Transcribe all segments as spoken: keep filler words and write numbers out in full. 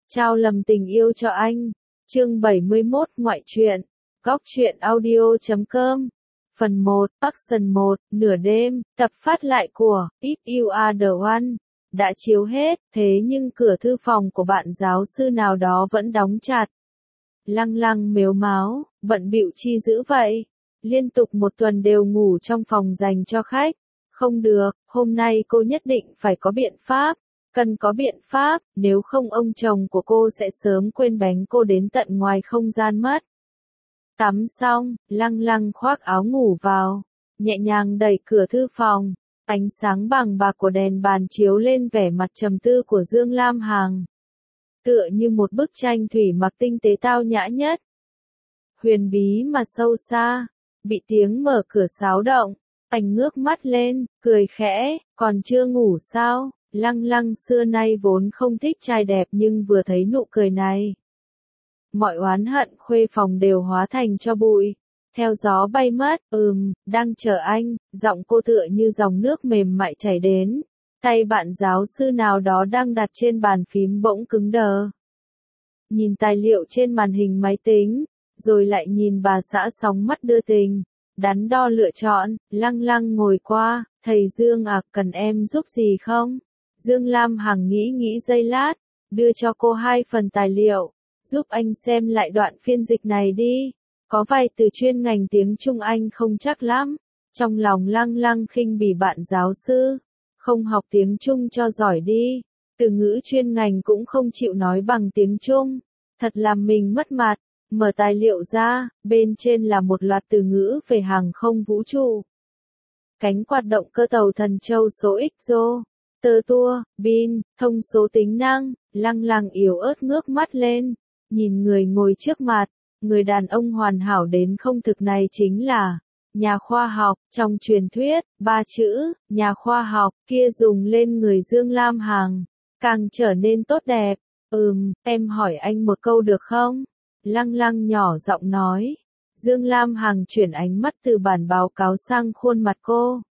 Trao lầm tình yêu cho anh. Chương bảy mươi mốt ngoại truyện. Góc truyện audio chấm com. Phần một, Action một, nửa đêm, tập phát lại của If You Are The One đã chiếu hết, thế nhưng cửa thư phòng của bạn giáo sư nào đó vẫn đóng chặt. Lăng Lăng mếu máo, bận bịu chi dữ vậy? Liên tục một tuần đều ngủ trong phòng dành cho khách. Không được, hôm nay cô nhất định phải có biện pháp. Cần có biện pháp, nếu không ông chồng của cô sẽ sớm quên bánh cô đến tận ngoài không gian mất. Tắm xong, Lăng Lăng khoác áo ngủ vào, nhẹ nhàng đẩy cửa thư phòng, ánh sáng bằng bạc của đèn bàn chiếu lên vẻ mặt trầm tư của Dương Lam Hằng. Tựa như một bức tranh thủy mặc tinh tế tao nhã nhất. Huyền bí mà sâu xa, bị tiếng mở cửa xáo động, anh ngước mắt lên, cười khẽ, còn chưa ngủ sao? Lăng Lăng xưa nay vốn không thích trai đẹp nhưng vừa thấy nụ cười này. Mọi oán hận khuê phòng đều hóa thành cho bụi, theo gió bay mất, ừm, đang chờ anh, giọng cô tựa như dòng nước mềm mại chảy đến. Tay bạn giáo sư nào đó đang đặt trên bàn phím bỗng cứng đờ. Nhìn tài liệu trên màn hình máy tính, rồi lại nhìn bà xã sóng mắt đưa tình. Đắn đo lựa chọn, Lăng Lăng ngồi qua, thầy Dương à, cần em giúp gì không? Dương Lam Hằng nghĩ nghĩ giây lát, đưa cho cô hai phần tài liệu, giúp anh xem lại đoạn phiên dịch này đi. Có vài từ chuyên ngành tiếng Trung Anh không chắc lắm. Trong lòng Lăng Lăng khinh bỉ bạn giáo sư, không học tiếng Trung cho giỏi đi, từ ngữ chuyên ngành cũng không chịu nói bằng tiếng Trung, thật làm mình mất mặt. Mở tài liệu ra, bên trên là một loạt từ ngữ về hàng không vũ trụ. Cánh quạt động cơ tàu Thần Châu số X rô, tơ tua, pin, thông số tính năng. Lăng Lăng yếu ớt ngước mắt lên, nhìn người ngồi trước mặt, người đàn ông hoàn hảo đến không thực này chính là nhà khoa học. Trong truyền thuyết, ba chữ nhà khoa học kia dùng lên người Dương Lam Hằng, càng trở nên tốt đẹp. Ừm, em hỏi anh một câu được không? Lăng Lăng nhỏ giọng nói. Dương Lam Hằng chuyển ánh mắt từ bản báo cáo sang khuôn mặt cô.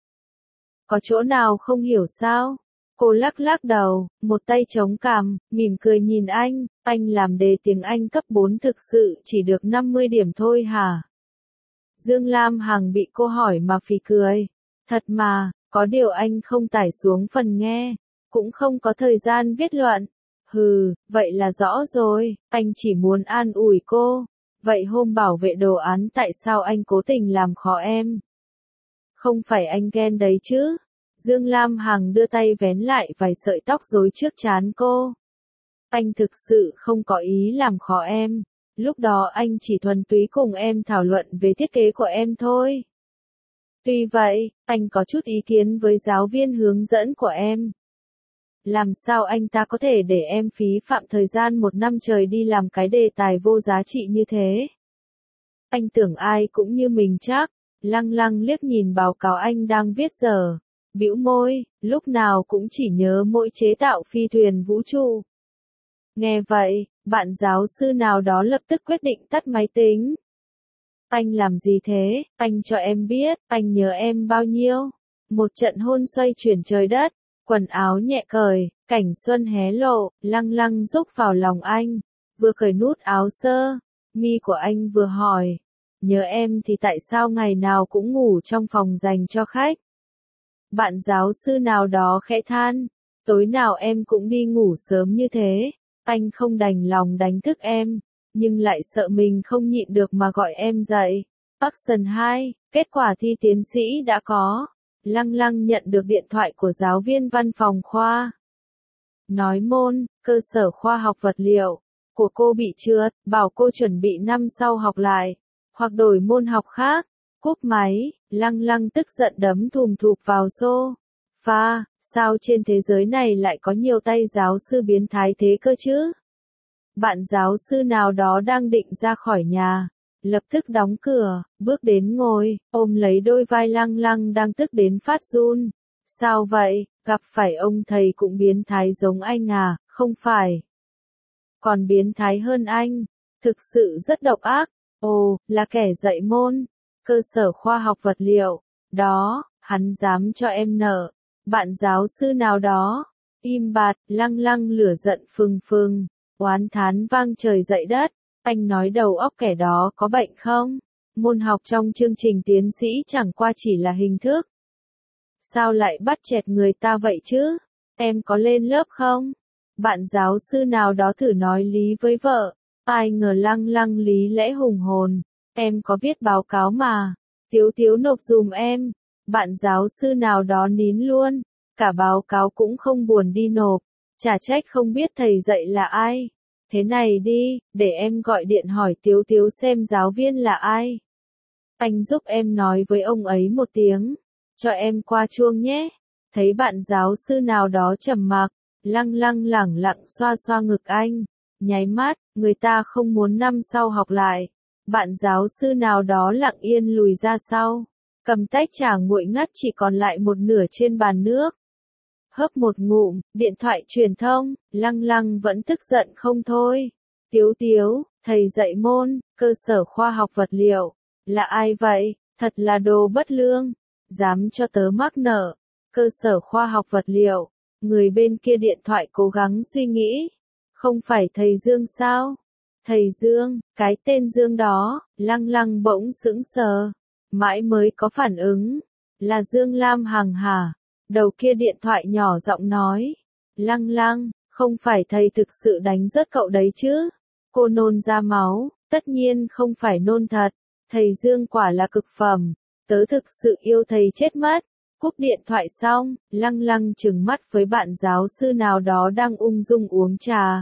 Có chỗ nào không hiểu sao? Cô lắc lắc đầu, một tay chống cằm, mỉm cười nhìn anh. Anh làm đề tiếng Anh cấp bốn thực sự chỉ được năm mươi điểm thôi hả? Dương Lam Hằng bị cô hỏi mà phì cười. Thật mà, có điều anh không tải xuống phần nghe, cũng không có thời gian viết luận. Hừ, vậy là rõ rồi, anh chỉ muốn an ủi cô. Vậy hôm bảo vệ đồ án tại sao anh cố tình làm khó em? Không phải anh ghen đấy chứ? Dương Lam Hằng đưa tay vén lại vài sợi tóc rối trước trán cô. Anh thực sự không có ý làm khó em. Lúc đó anh chỉ thuần túy cùng em thảo luận về thiết kế của em thôi. Tuy vậy, anh có chút ý kiến với giáo viên hướng dẫn của em. Làm sao anh ta có thể để em phí phạm thời gian một năm trời đi làm cái đề tài vô giá trị như thế? Anh tưởng ai cũng như mình chắc. Lăng Lăng liếc nhìn báo cáo anh đang viết giờ, bĩu môi, lúc nào cũng chỉ nhớ mỗi chế tạo phi thuyền vũ trụ. Nghe vậy, bạn giáo sư nào đó lập tức quyết định tắt máy tính. Anh làm gì thế? Anh cho em biết, anh nhớ em bao nhiêu? Một trận hôn xoay chuyển trời đất. Quần áo nhẹ cởi, cảnh xuân hé lộ, Lăng Lăng rúc vào lòng anh, vừa cởi nút áo sơ, mi của anh vừa hỏi, nhớ em thì tại sao ngày nào cũng ngủ trong phòng dành cho khách? Bạn giáo sư nào đó khẽ than, tối nào em cũng đi ngủ sớm như thế, anh không đành lòng đánh thức em, nhưng lại sợ mình không nhịn được mà gọi em dậy. Action hai, kết quả thi tiến sĩ đã có. Lăng Lăng nhận được điện thoại của giáo viên văn phòng khoa. Nói môn, cơ sở khoa học vật liệu, của cô bị trượt, bảo cô chuẩn bị năm sau học lại, hoặc đổi môn học khác. Cúp máy, Lăng Lăng tức giận đấm thùm thụp vào xô. Pha, sao trên thế giới này lại có nhiều tay giáo sư biến thái thế cơ chứ? Bạn giáo sư nào đó đang định ra khỏi nhà, lập tức đóng cửa, bước đến ngồi, ôm lấy đôi vai Lăng Lăng đang tức đến phát run. Sao vậy, gặp phải ông thầy cũng biến thái giống anh à? Không phải. Còn biến thái hơn anh, thực sự rất độc ác. Ồ, là kẻ dạy môn, cơ sở khoa học vật liệu, đó, hắn dám cho em nợ. Bạn giáo sư nào đó, im bặt, Lăng Lăng lửa giận phừng phừng. Oán thán vang trời dậy đất, anh nói đầu óc kẻ đó có bệnh không? Môn học trong chương trình tiến sĩ chẳng qua chỉ là hình thức. Sao lại bắt chẹt người ta vậy chứ? Em có lên lớp không? Bạn giáo sư nào đó thử nói lý với vợ, ai ngờ lăng lăng lý lẽ hùng hồn. Em có viết báo cáo mà, Tiếu Tiếu nộp dùm em. Bạn giáo sư nào đó nín luôn, cả báo cáo cũng không buồn đi nộp, chả trách không biết thầy dạy là ai. Thế này đi, để em gọi điện hỏi Tiếu Tiếu xem giáo viên là ai. Anh giúp em nói với ông ấy một tiếng, cho em qua chuông nhé. Thấy bạn giáo sư nào đó trầm mặc, lăng lăng lẳng lặng xoa xoa ngực anh, nháy mắt, người ta không muốn năm sau học lại. Bạn giáo sư nào đó lặng yên lùi ra sau, cầm tách trà nguội ngắt chỉ còn lại một nửa trên bàn nước. Hớp một ngụm, điện thoại truyền thông, lăng lăng vẫn tức giận không thôi. Tiếu Tiếu, thầy dạy môn, cơ sở khoa học vật liệu, là ai vậy? Thật là đồ bất lương, dám cho tớ mắc nợ. Cơ sở khoa học vật liệu, người bên kia điện thoại cố gắng suy nghĩ. Không phải thầy Dương sao? Thầy Dương, cái tên Dương đó, lăng lăng bỗng sững sờ, mãi mới có phản ứng. Là Dương Lam Hằng hả? Đầu kia điện thoại nhỏ giọng nói. Lăng lăng, không phải thầy thực sự đánh rớt cậu đấy chứ? Cô nôn ra máu, tất nhiên không phải nôn thật. Thầy Dương quả là cực phẩm, tớ thực sự yêu thầy chết mất. Cúp điện thoại xong, lăng lăng trừng mắt với bạn giáo sư nào đó đang ung dung uống trà.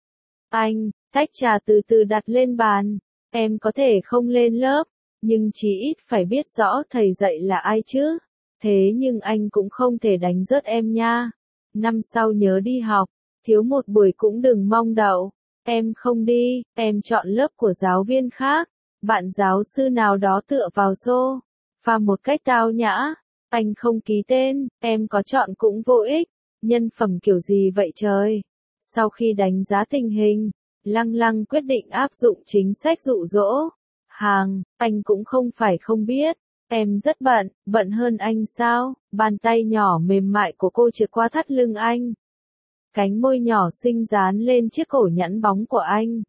Anh, tách trà từ từ đặt lên bàn. Em có thể không lên lớp, nhưng chí ít phải biết rõ thầy dạy là ai chứ. Thế nhưng anh cũng không thể đánh rớt em nha. Năm sau nhớ đi học, thiếu một buổi cũng đừng mong đậu. Em không đi, em chọn lớp của giáo viên khác. Bạn giáo sư nào đó tựa vào xô, pha một cách tao nhã. Anh không ký tên, em có chọn cũng vô ích. Nhân phẩm kiểu gì vậy trời? Sau khi đánh giá tình hình, lăng lăng quyết định áp dụng chính sách dụ dỗ. Hàng, anh cũng không phải không biết. Em rất bận, bận hơn anh sao? Bàn tay nhỏ mềm mại của cô trượt qua thắt lưng anh. Cánh môi nhỏ xinh dán lên chiếc cổ nhẵn bóng của anh.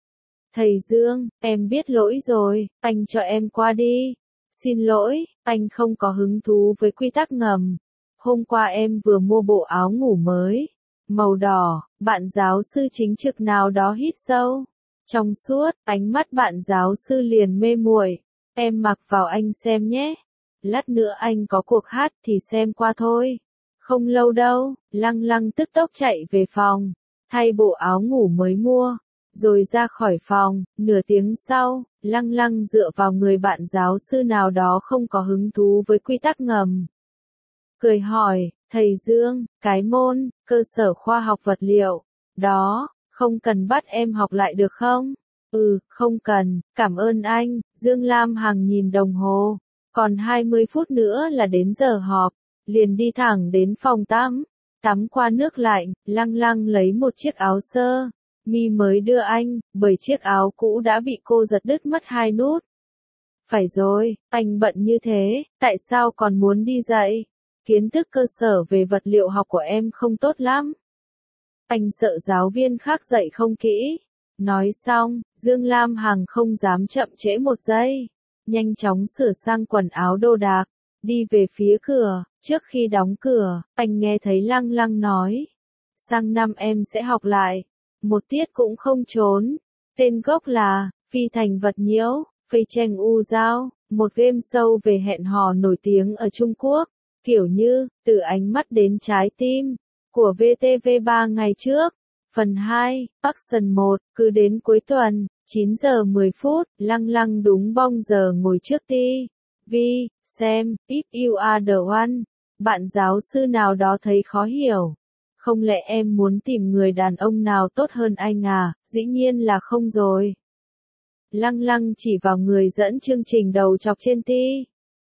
Thầy Dương, em biết lỗi rồi, anh cho em qua đi. Xin lỗi, anh không có hứng thú với quy tắc ngầm. Hôm qua em vừa mua bộ áo ngủ mới, màu đỏ, bạn giáo sư chính trực nào đó hít sâu. Trong suốt, ánh mắt bạn giáo sư liền mê muội. Em mặc vào anh xem nhé. Lát nữa anh có cuộc hát thì xem qua thôi. Không lâu đâu, lăng lăng tức tốc chạy về phòng, thay bộ áo ngủ mới mua, rồi ra khỏi phòng. Nửa tiếng sau, lăng lăng dựa vào người bạn giáo sư nào đó không có hứng thú với quy tắc ngầm. Cười hỏi, thầy Dương, cái môn, cơ sở khoa học vật liệu, đó, không cần bắt em học lại được không? Ừ, không cần, cảm ơn anh. Dương Lam Hằng nhìn đồng hồ, còn hai mươi phút nữa là đến giờ họp, liền đi thẳng đến phòng tắm. Tắm qua nước lạnh, lăng lăng lấy một chiếc áo sơ mi mới đưa anh, bởi chiếc áo cũ đã bị cô giật đứt mất hai nút. Phải rồi, anh bận như thế, tại sao còn muốn đi dạy? Kiến thức cơ sở về vật liệu học của em không tốt lắm. Anh sợ giáo viên khác dạy không kỹ. Nói xong, Dương Lam Hằng không dám chậm trễ một giây. Nhanh chóng sửa sang quần áo đồ đạc, đi về phía cửa. Trước khi đóng cửa, anh nghe thấy lăng lăng nói. Sang năm em sẽ học lại. Một tiết cũng không trốn. Tên gốc là, Phi Thành Vật Nhiễu, Phây Tranh U Giao, một game show về hẹn hò nổi tiếng ở Trung Quốc. Kiểu như, từ ánh mắt đến trái tim, của vê tê vê ba ngày trước. Phần hai, Action một, cứ đến cuối tuần, chín giờ mười phút, lăng lăng đúng bong giờ ngồi trước ti vi, xem, If You Are The One. Bạn giáo sư nào đó thấy khó hiểu. Không lẽ em muốn tìm người đàn ông nào tốt hơn anh à? Dĩ nhiên là không rồi. Lăng lăng chỉ vào người dẫn chương trình đầu chọc trên ti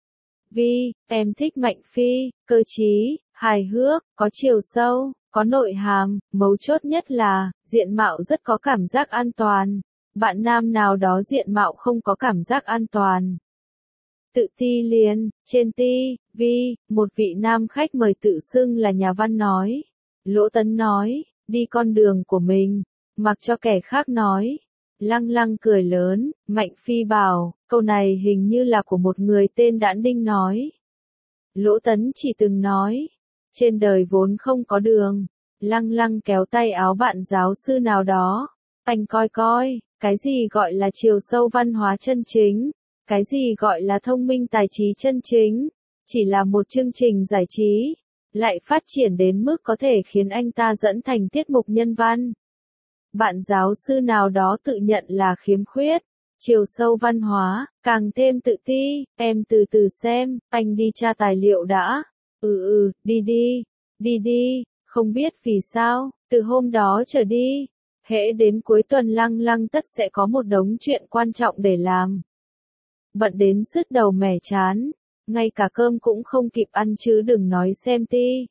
vi, em thích Mạnh Phi, cơ trí, hài hước, có chiều sâu, có nội hàm, mấu chốt nhất là, diện mạo rất có cảm giác an toàn. Bạn nam nào đó diện mạo không có cảm giác an toàn. Tự ti liền, trên ti vi, một vị nam khách mời tự xưng là nhà văn nói. Lỗ Tấn nói, đi con đường của mình, mặc cho kẻ khác nói. Lăng Lăng cười lớn, Mạnh Phi bảo, câu này hình như là của một người tên Đãn Đinh nói. Lỗ Tấn chỉ từng nói, trên đời vốn không có đường. Lăng Lăng kéo tay áo bạn giáo sư nào đó. Anh coi coi, cái gì gọi là chiều sâu văn hóa chân chính, cái gì gọi là thông minh tài trí chân chính, chỉ là một chương trình giải trí, lại phát triển đến mức có thể khiến anh ta dẫn thành tiết mục nhân văn. Bạn giáo sư nào đó tự nhận là khiếm khuyết, chiều sâu văn hóa, càng thêm tự ti, em từ từ xem, anh đi tra tài liệu đã. Ừ ừ, đi đi, đi đi, không biết vì sao, từ hôm đó trở đi, hễ đến cuối tuần Lăng Lăng tất sẽ có một đống chuyện quan trọng để làm. Bận đến sứt đầu mẻ chán, ngay cả cơm cũng không kịp ăn chứ đừng nói xem ti.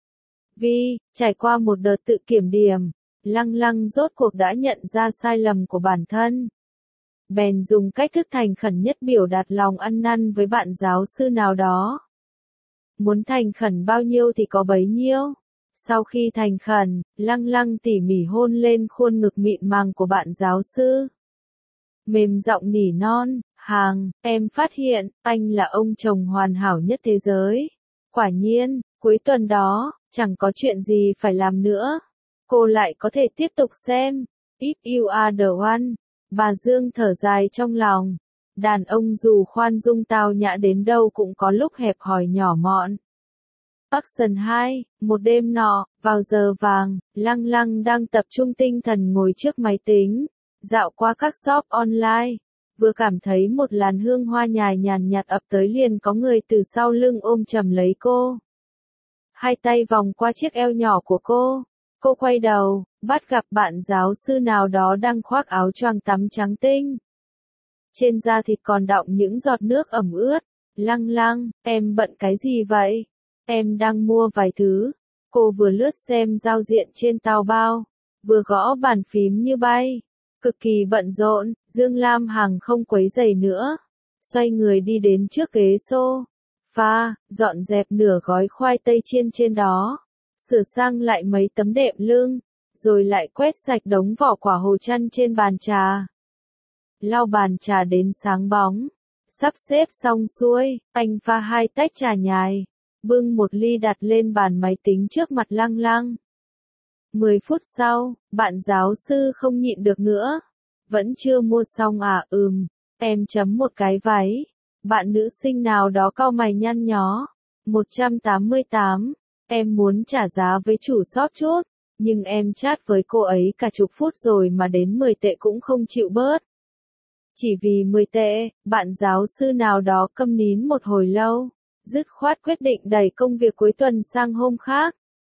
Vì, trải qua một đợt tự kiểm điểm, Lăng Lăng rốt cuộc đã nhận ra sai lầm của bản thân. Bèn dùng cách thức thành khẩn nhất biểu đạt lòng ăn năn với bạn giáo sư nào đó. Muốn thành khẩn bao nhiêu thì có bấy nhiêu. Sau khi thành khẩn, Lăng Lăng tỉ mỉ hôn lên khuôn ngực mịn màng của bạn giáo sư. Mềm giọng nỉ non, Hàng, em phát hiện, anh là ông chồng hoàn hảo nhất thế giới. Quả nhiên, cuối tuần đó, chẳng có chuyện gì phải làm nữa. Cô lại có thể tiếp tục xem. If you are the one. Bà Dương thở dài trong lòng. Đàn ông dù khoan dung tao nhã đến đâu cũng có lúc hẹp hòi nhỏ mọn. Action hai, một đêm nọ, vào giờ vàng, Lăng Lăng đang tập trung tinh thần ngồi trước máy tính, dạo qua các shop online, vừa cảm thấy một làn hương hoa nhài nhàn nhạt ập tới liền có người từ sau lưng ôm chầm lấy cô. Hai tay vòng qua chiếc eo nhỏ của cô, cô quay đầu, bắt gặp bạn giáo sư nào đó đang khoác áo choàng tắm trắng tinh. Trên da thịt còn đọng những giọt nước ẩm ướt. Lăng Lăng, em bận cái gì vậy? Em đang mua vài thứ. Cô vừa lướt xem giao diện trên Taobao, vừa gõ bàn phím như bay. Cực kỳ bận rộn, Dương Lam Hằng không quấy rầy nữa. Xoay người đi đến trước ghế sofa, dọn dẹp nửa gói khoai tây chiên trên đó. Sửa sang lại mấy tấm đệm lưng, rồi lại quét sạch đống vỏ quả hồ chăn trên bàn trà. Lau bàn trà đến sáng bóng. Sắp xếp xong xuôi, anh pha hai tách trà nhài, bưng một ly đặt lên bàn máy tính trước mặt Lăng Lăng. Mười phút sau, bạn giáo sư không nhịn được nữa. Vẫn chưa mua xong à? Ừm, em chấm một cái váy. Bạn nữ sinh nào đó cau mày nhăn nhó. một trăm tám mươi tám. Em muốn trả giá với chủ shop chút, nhưng em chat với cô ấy cả chục phút rồi mà đến mười tệ cũng không chịu bớt. Chỉ vì mười tệ, bạn giáo sư nào đó câm nín một hồi lâu, dứt khoát quyết định đẩy công việc cuối tuần sang hôm khác.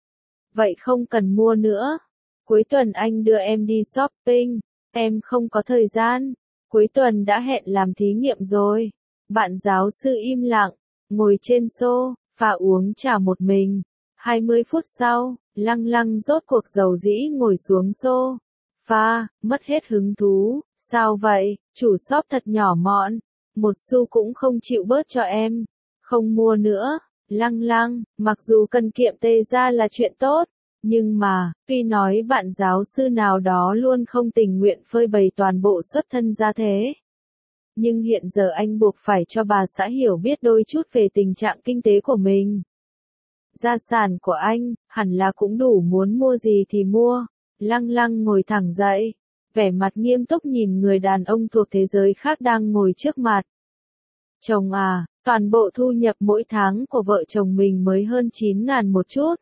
Vậy không cần mua nữa. Cuối tuần anh đưa em đi shopping, em không có thời gian. Cuối tuần đã hẹn làm thí nghiệm rồi. Bạn giáo sư im lặng, ngồi trên sofa uống trà một mình. hai mươi phút sau, Lăng Lăng rốt cuộc dầu dĩ ngồi xuống sofa, mất hết hứng thú. Sao vậy, chủ shop thật nhỏ mọn, một xu cũng không chịu bớt cho em. Không mua nữa. Lăng Lăng, mặc dù cần kiệm tê ra là chuyện tốt, nhưng mà, tuy nói bạn giáo sư nào đó luôn không tình nguyện phơi bày toàn bộ xuất thân ra thế. Nhưng hiện giờ anh buộc phải cho bà xã hiểu biết đôi chút về tình trạng kinh tế của mình. Gia sản của anh, hẳn là cũng đủ muốn mua gì thì mua. Lăng Lăng ngồi thẳng dậy, vẻ mặt nghiêm túc nhìn người đàn ông thuộc thế giới khác đang ngồi trước mặt. Chồng à, toàn bộ thu nhập mỗi tháng của vợ chồng mình mới hơn chín ngàn một chút.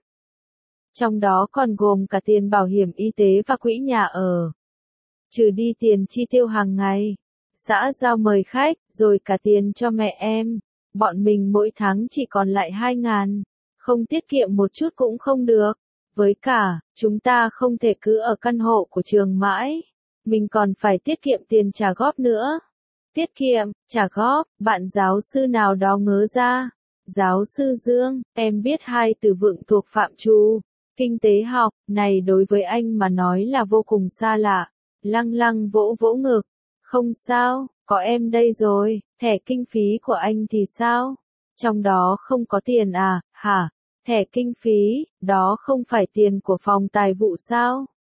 Trong đó còn gồm cả tiền bảo hiểm y tế và quỹ nhà ở. Trừ đi tiền chi tiêu hàng ngày, xã giao mời khách, rồi cả tiền cho mẹ em. Bọn mình mỗi tháng chỉ còn lại hai ngàn. Không tiết kiệm một chút cũng không được. Với cả, chúng ta không thể cứ ở căn hộ của trường mãi. Mình còn phải tiết kiệm tiền trả góp nữa. Tiết kiệm, trả góp, bạn giáo sư nào đó ngớ ra. Giáo sư Dương, em biết hai từ vựng thuộc phạm trù kinh tế học, này đối với anh mà nói là vô cùng xa lạ. Lăng Lăng vỗ vỗ ngực. Không sao, có em đây rồi, thẻ kinh phí của anh thì sao? Trong đó không có tiền à, hả? Thẻ kinh phí, đó không phải tiền của phòng tài vụ sao?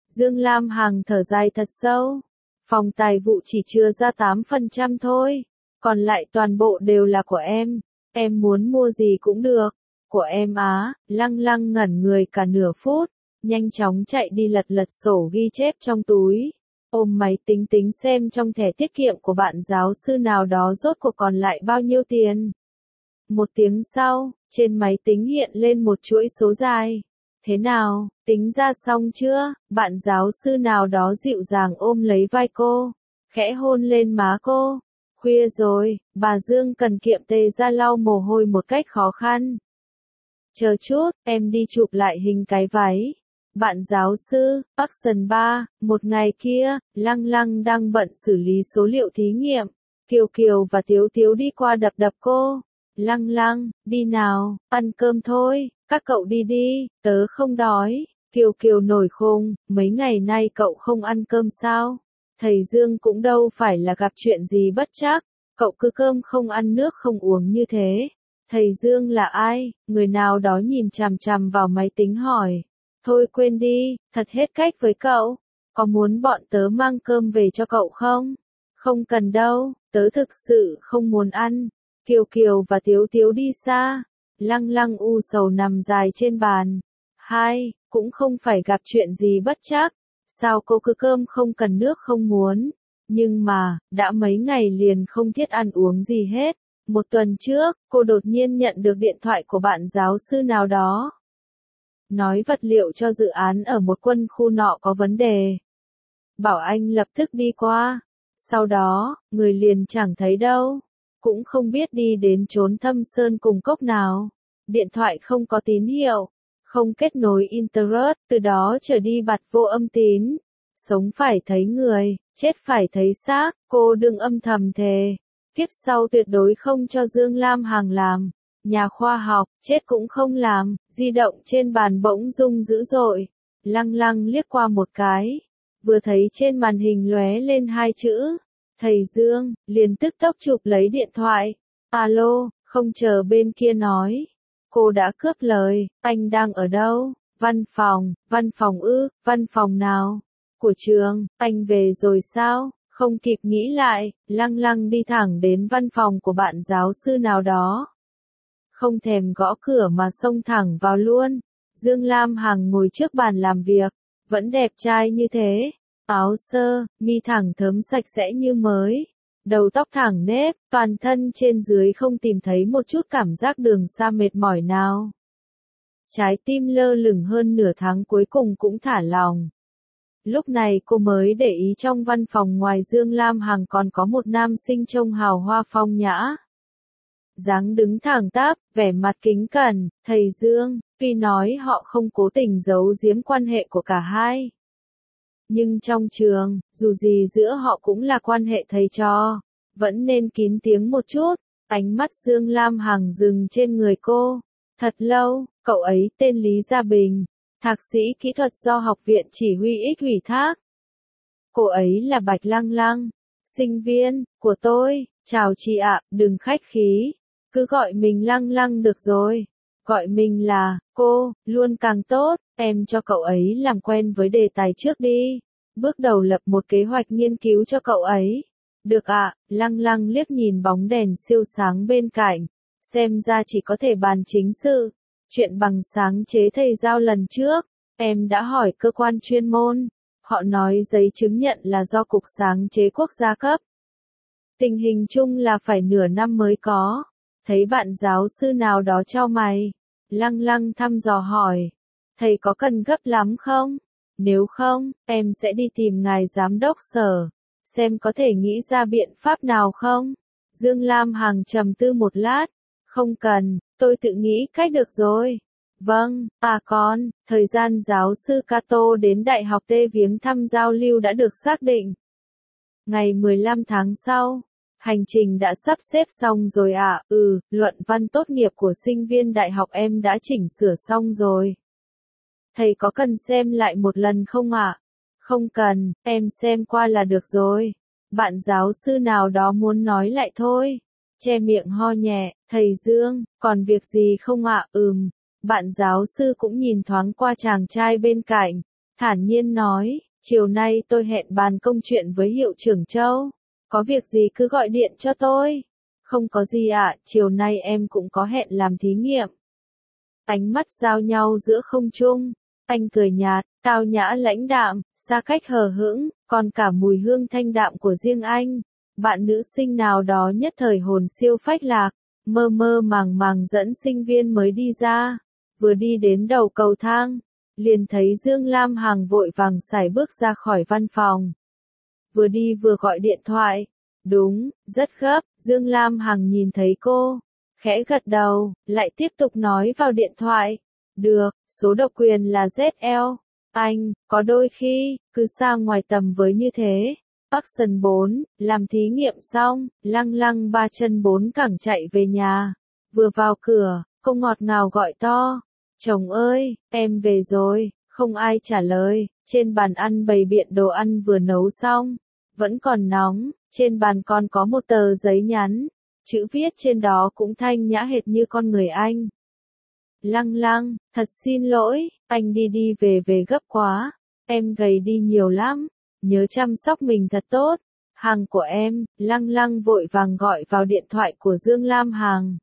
Dương Lam Hằng thở dài thật sâu. Phòng tài vụ chỉ chừa ra tám phần trăm thôi. Còn lại toàn bộ đều là của em. Em muốn mua gì cũng được. Của em á, Lăng Lăng ngẩn người cả nửa phút. Nhanh chóng chạy đi lật lật sổ ghi chép trong túi. Ôm máy tính tính xem trong thẻ tiết kiệm của bạn giáo sư nào đó rốt cuộc còn lại bao nhiêu tiền. Một tiếng sau, trên máy tính hiện lên một chuỗi số dài. Thế nào, tính ra xong chưa? Bạn giáo sư nào đó dịu dàng ôm lấy vai cô, khẽ hôn lên má cô. Khuya rồi, bà Dương cần kiệm tê ra lau mồ hôi một cách khó khăn. Chờ chút, em đi chụp lại hình cái váy. Bạn giáo sư, Action ba, một ngày kia, Lăng Lăng đang bận xử lý số liệu thí nghiệm. Kiều Kiều và Tiếu Tiếu đi qua đập đập cô. Lăng Lăng, đi nào, ăn cơm thôi, các cậu đi đi, tớ không đói. Kiều Kiều nổi khùng, mấy ngày nay cậu không ăn cơm sao? Thầy Dương cũng đâu phải là gặp chuyện gì bất trắc, cậu cứ cơm không ăn nước không uống như thế. Thầy Dương là ai? Người nào đó nhìn chằm chằm vào máy tính hỏi. Thôi quên đi, thật hết cách với cậu. Có muốn bọn tớ mang cơm về cho cậu không? Không cần đâu, tớ thực sự không muốn ăn. Kiều Kiều và Tiếu Tiếu đi xa. Lăng Lăng u sầu nằm dài trên bàn. Hai, cũng không phải gặp chuyện gì bất trắc. Sao cô cứ cơm không cần nước không muốn? Nhưng mà, đã mấy ngày liền không thiết ăn uống gì hết. Một tuần trước, cô đột nhiên nhận được điện thoại của bạn giáo sư nào đó. Nói vật liệu cho dự án ở một quân khu nọ có vấn đề. Bảo anh lập tức đi qua. Sau đó, người liền chẳng thấy đâu. Cũng không biết đi đến chốn thâm sơn cùng cốc nào. Điện thoại không có tín hiệu. Không kết nối internet, từ đó trở đi bặt vô âm tín. Sống phải thấy người, chết phải thấy xác, cô đừng âm thầm thề. Kiếp sau tuyệt đối không cho Dương Lam Hằng làm. Nhà khoa học, chết cũng không làm. Di động trên bàn bỗng rung dữ dội. Lăng Lăng liếc qua một cái. Vừa thấy trên màn hình lóe lên hai chữ. Thầy Dương, liền tức tốc chụp lấy điện thoại. Alo, không chờ bên kia nói. Cô đã cướp lời, anh đang ở đâu? Văn phòng, văn phòng ư, văn phòng nào? Của trường, anh về rồi sao? Không kịp nghĩ lại, Lăng Lăng đi thẳng đến văn phòng của bạn giáo sư nào đó. Không thèm gõ cửa mà xông thẳng vào luôn. Dương Lam Hằng ngồi trước bàn làm việc, vẫn đẹp trai như thế. Áo sơ, mi thẳng thớm sạch sẽ như mới. Đầu tóc thẳng nếp, toàn thân trên dưới không tìm thấy một chút cảm giác đường xa mệt mỏi nào. Trái tim lơ lửng hơn nửa tháng cuối cùng cũng thả lòng. Lúc này cô mới để ý trong văn phòng ngoài Dương Lam Hằng còn có một nam sinh trông hào hoa phong nhã. Dáng đứng thẳng tắp, vẻ mặt kính cẩn, thầy Dương, tuy nói họ không cố tình giấu giếm quan hệ của cả hai. Nhưng trong trường, dù gì giữa họ cũng là quan hệ thầy trò, vẫn nên kín tiếng một chút. Ánh mắt Dương Lam Hằng dừng trên người cô. Thật lâu, cậu ấy tên Lý Gia Bình, thạc sĩ kỹ thuật do Học viện Chỉ huy X ủy thác. Cô ấy là Bạch Lăng Lăng, sinh viên của tôi. Chào chị ạ, đừng khách khí, cứ gọi mình Lăng Lăng được rồi. Gọi mình là cô, luôn càng tốt. Em cho cậu ấy làm quen với đề tài trước đi. Bước đầu lập một kế hoạch nghiên cứu cho cậu ấy. Được ạ, à, Lăng Lăng liếc nhìn bóng đèn siêu sáng bên cạnh. Xem ra chỉ có thể bàn chính sự. Chuyện bằng sáng chế thầy giao lần trước, em đã hỏi cơ quan chuyên môn. Họ nói giấy chứng nhận là do Cục Sáng chế Quốc gia cấp. Tình hình chung là phải nửa năm mới có. Thấy bạn giáo sư nào đó chau mày. Lăng Lăng thăm dò hỏi. Thầy có cần gấp lắm không? Nếu không, em sẽ đi tìm ngài giám đốc sở. Xem có thể nghĩ ra biện pháp nào không? Dương Lam Hằng trầm tư một lát. Không cần, tôi tự nghĩ cách được rồi. Vâng, à con, thời gian giáo sư Cato đến Đại học Tê viếng thăm giao lưu đã được xác định. Ngày mười lăm tháng sau, hành trình đã sắp xếp xong rồi ạ. À? Ừ, luận văn tốt nghiệp của sinh viên đại học em đã chỉnh sửa xong rồi. Thầy có cần xem lại một lần không ạ? À? Không cần, em xem qua là được rồi. Bạn giáo sư nào đó muốn nói lại thôi. Che miệng ho nhẹ, thầy Dương, còn việc gì không ạ? À? Ừm. Bạn giáo sư cũng nhìn thoáng qua chàng trai bên cạnh, thản nhiên nói, chiều nay tôi hẹn bàn công chuyện với hiệu trưởng Châu. Có việc gì cứ gọi điện cho tôi. Không có gì ạ, chiều nay em cũng có hẹn làm thí nghiệm. Ánh mắt giao nhau giữa không trung. Anh cười nhạt, tao nhã lãnh đạm, xa cách hờ hững, còn cả mùi hương thanh đạm của riêng anh. Bạn nữ sinh nào đó nhất thời hồn siêu phách lạc, mơ mơ màng màng dẫn sinh viên mới đi ra. Vừa đi đến đầu cầu thang, liền thấy Dương Lam Hằng vội vàng sải bước ra khỏi văn phòng. Vừa đi vừa gọi điện thoại. Đúng, rất gấp, Dương Lam Hằng nhìn thấy cô, khẽ gật đầu, lại tiếp tục nói vào điện thoại. Được, số độc quyền là Z L. Anh, có đôi khi, cứ xa ngoài tầm với như thế. Action bốn, làm thí nghiệm xong, lăng lăng ba chân bốn cẳng chạy về nhà. Vừa vào cửa, cô ngọt ngào gọi to. Chồng ơi, em về rồi, không ai trả lời. Trên bàn ăn bày biện đồ ăn vừa nấu xong, vẫn còn nóng. Trên bàn còn có một tờ giấy nhắn. Chữ viết trên đó cũng thanh nhã hệt như con người anh. Lăng lăng, thật xin lỗi, anh đi đi về về gấp quá. Em gầy đi nhiều lắm. Nhớ chăm sóc mình thật tốt. Hàng của em, lăng lăng vội vàng gọi vào điện thoại của Dương Lam Hằng.